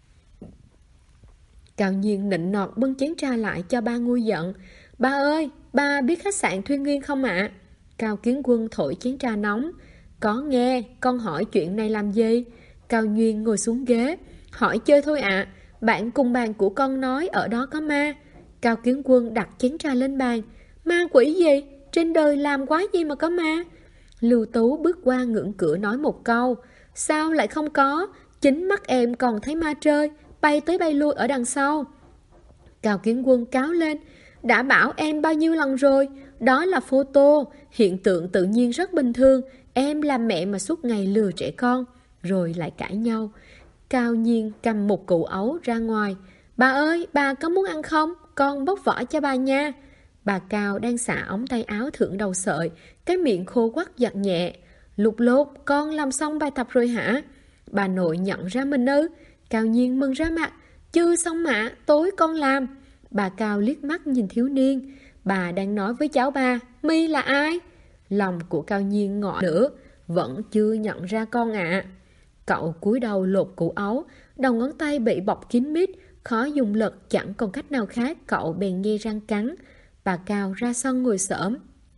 Cao Nhiên nịnh nọt bưng chén trà lại cho ba nguôi giận. Ba ơi, ba biết khách sạn Thuyên Nguyên không ạ? Cao Kiến Quân thổi chén trà nóng. Có nghe, con hỏi chuyện này làm gì? Cao Nhiên ngồi xuống ghế. Hỏi chơi thôi ạ. Bạn cùng bàn của con nói ở đó có ma. Cao Kiến Quân đặt chén trà lên bàn. Ma quỷ gì? Trên đời làm quái gì mà có ma? Lưu Tú bước qua ngưỡng cửa nói một câu. Sao lại không có? Chính mắt em còn thấy ma chơi, bay tới bay lui ở đằng sau. Cao Kiến Quân cáo lên. Đã bảo em bao nhiêu lần rồi, đó là photo, hiện tượng tự nhiên rất bình thường. Em làm mẹ mà suốt ngày lừa trẻ con. Rồi lại cãi nhau. Cao Nhiên cầm một củ ấu ra ngoài. Bà ơi, bà có muốn ăn không? Con bóc vỏ cho bà nha. Bà Cao đang xả ống tay áo thượng đầu sợi, cái miệng khô quắt giật nhẹ. Lục Lục, con làm xong bài tập rồi hả? Bà nội nhận ra mình ư? Cao Nhiên mừng ra mặt. Chưa xong mà, tối con làm. Bà Cao liếc mắt nhìn thiếu niên. Bà đang nói với cháu bà, My là ai? Lòng của Cao Nhiên ngọ nữa, vẫn chưa nhận ra con ạ. Cậu cúi đầu lột củ ấu, đầu ngón tay bị bọc kín mít, khó dùng lực, chẳng còn cách nào khác, cậu bèn nhe răng cắn. Bà Cao ra sân ngồi xổm.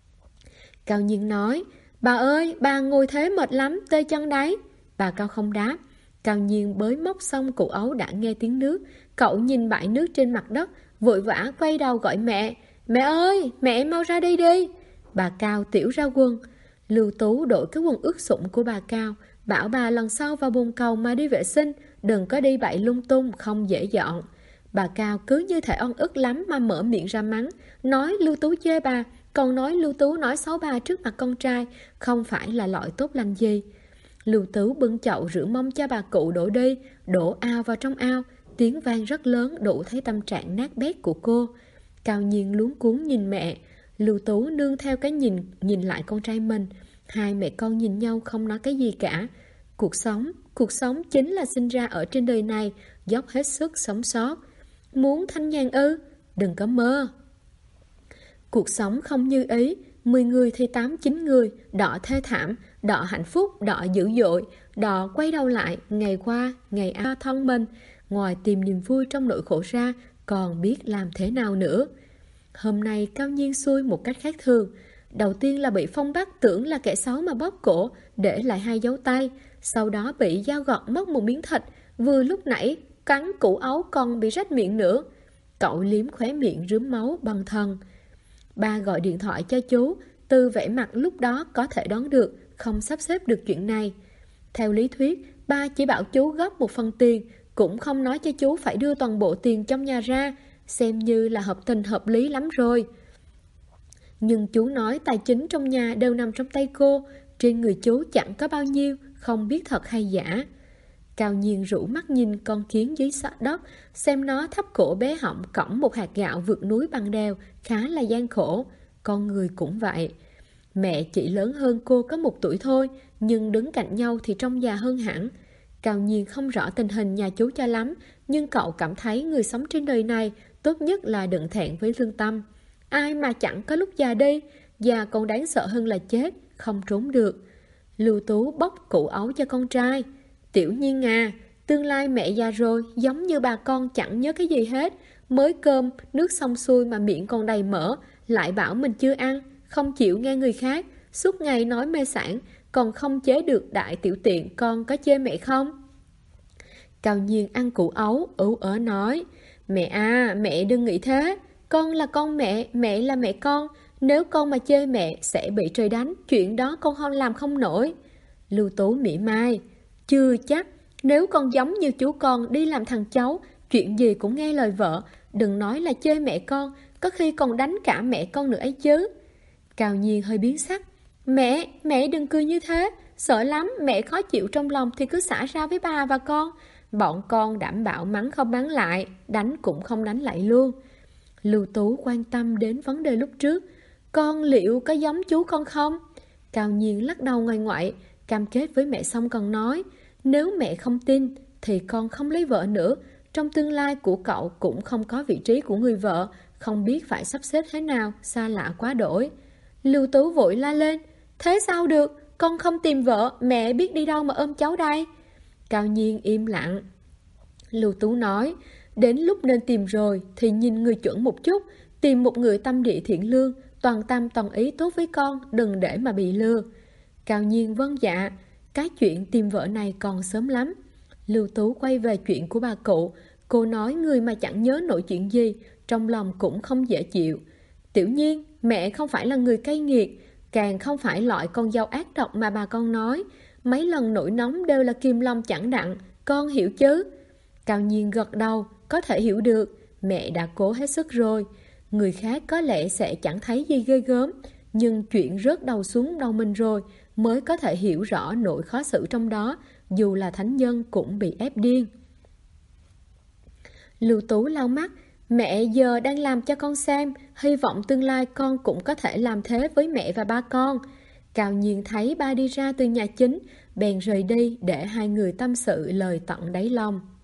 Cao Nhiên nói, bà ơi, bà ngồi thế mệt lắm, tê chân đấy. Bà Cao không đáp. Cao Nhiên bới móc xong củ ấu đã nghe tiếng nước. Cậu nhìn bãi nước trên mặt đất, vội vã quay đầu gọi mẹ. Mẹ ơi, mẹ mau ra đây đi. Bà Cao tiểu ra quần. Lưu Tú đổi cái quần ướt sũng của bà Cao, bảo bà lần sau vào bồn cầu mà đi vệ sinh, đừng có đi bậy lung tung, không dễ dọn. Bà Cao cứ như thể oan ức lắm mà mở miệng ra mắng, nói Lưu Tú chê bà, còn nói Lưu Tú nói xấu bà trước mặt con trai, không phải là loại tốt lành gì. Lưu Tú bưng chậu rửa mông cho bà cụ đổ đi, đổ ao vào trong ao, tiếng vang rất lớn đủ thấy tâm trạng nát bét của cô. Cao Nhiên luống cuống nhìn mẹ, Lưu Tú nương theo cái nhìn lại con trai mình. Hai mẹ con nhìn nhau không nói cái gì cả. Cuộc sống chính là sinh ra ở trên đời này, dốc hết sức sống sót. Muốn thanh nhàn ư? Đừng có mơ. Cuộc sống không như ý, 10 người thì 8-9 người, đọ thê thảm, đọ hạnh phúc, đọ dữ dội, đọ quay đầu lại, ngày qua, ngày ao thân mình. Ngoài tìm niềm vui trong nỗi khổ ra, còn biết làm thế nào nữa. Hôm nay Cao Nhiên xui một cách khác thường. Đầu tiên là bị Phong Bắc tưởng là kẻ xấu mà bóp cổ, để lại 2 dấu tay. Sau đó bị dao gọt mất một miếng thịt, vừa lúc nãy cắn củ ấu còn bị rách miệng nữa. Cậu liếm khóe miệng rướm máu bần thần. Ba gọi điện thoại cho chú, từ vẻ mặt lúc đó có thể đoán được không sắp xếp được chuyện này. Theo lý thuyết, ba chỉ bảo chú góp một phần tiền, cũng không nói cho chú phải đưa toàn bộ tiền trong nhà ra, xem như là hợp tình hợp lý lắm rồi. Nhưng chú nói tài chính trong nhà đều nằm trong tay cô, trên người chú chẳng có bao nhiêu, không biết thật hay giả. Cao Nhiên rũ mắt nhìn con kiến dưới đất, xem nó thấp cổ bé họng cõng một hạt gạo vượt núi băng đèo, khá là gian khổ. Con người cũng vậy. Mẹ chỉ lớn hơn cô có 1 tuổi thôi, nhưng đứng cạnh nhau thì trông già hơn hẳn. Cao Nhiên không rõ tình hình nhà chú cho lắm, nhưng cậu cảm thấy người sống trên đời này tốt nhất là đừng thẹn với lương tâm. Ai mà chẳng có lúc già đi, già còn đáng sợ hơn là chết, không trốn được. Lưu Tú bóc củ ấu cho con trai. Tiểu Nhiên à, tương lai mẹ già rồi, giống như bà con chẳng nhớ cái gì hết. Mới cơm, nước xong xuôi mà miệng còn đầy mỡ, lại bảo mình chưa ăn, không chịu nghe người khác, suốt ngày nói mê sảng, còn không chế được đại tiểu tiện, con có chê mẹ không? Cao Nhiên ăn củ ấu, ú ớ nói, mẹ à, mẹ đừng nghĩ thế, con là con mẹ, mẹ là mẹ con, nếu con mà chê mẹ sẽ bị trời đánh, chuyện đó con không làm không nổi. Lưu Tú mỉa mai, chưa chắc, nếu con giống như chú con đi làm thằng cháu, chuyện gì cũng nghe lời vợ, đừng nói là chê mẹ con, có khi còn đánh cả mẹ con nữa ấy chứ. Cao Nhiên hơi biến sắc, mẹ đừng cười như thế, sợ lắm, mẹ khó chịu trong lòng thì cứ xả ra với bà và con. Bọn con đảm bảo mắng không mắng lại, đánh cũng không đánh lại luôn. Lưu Tú quan tâm đến vấn đề lúc trước, con liệu có giống chú con không? Cao Nhiên lắc đầu ngoài ngoại, cam kết với mẹ xong còn nói, nếu mẹ không tin thì con không lấy vợ nữa, trong tương lai của cậu cũng không có vị trí của người vợ, không biết phải sắp xếp thế nào, xa lạ quá đổi. Lưu Tú vội la lên, thế sao được, con không tìm vợ, mẹ biết đi đâu mà ôm cháu đây? Cao Nhiên im lặng. Lưu Tú nói, đến lúc nên tìm rồi thì nhìn người chuẩn một chút, tìm một người tâm địa thiện lương, toàn tâm toàn ý tốt với con, đừng để mà bị lừa. Cao Nhiên vâng dạ, cái chuyện tìm vợ này còn sớm lắm. Lưu Tú quay về chuyện của bà cụ, cô nói người mà chẳng nhớ nổi chuyện gì, trong lòng cũng không dễ chịu. Tiểu Nhiên, mẹ không phải là người cay nghiệt, càng không phải loại con dâu ác độc mà bà con nói, mấy lần nổi nóng đều là kim long chẳng đặng, con hiểu chứ? Cao Nhiên gật đầu, có thể hiểu được, mẹ đã cố hết sức rồi. Người khác có lẽ sẽ chẳng thấy gì ghê gớm, nhưng chuyện rớt đầu xuống đầu mình rồi mới có thể hiểu rõ nỗi khó xử trong đó, dù là thánh nhân cũng bị ép điên. Lưu Tú lau mắt, mẹ giờ đang làm cho con xem, hy vọng tương lai con cũng có thể làm thế với mẹ và ba con. Cao Nhiên thấy ba đi ra từ nhà chính, bèn rời đi để hai người tâm sự lời tận đáy lòng.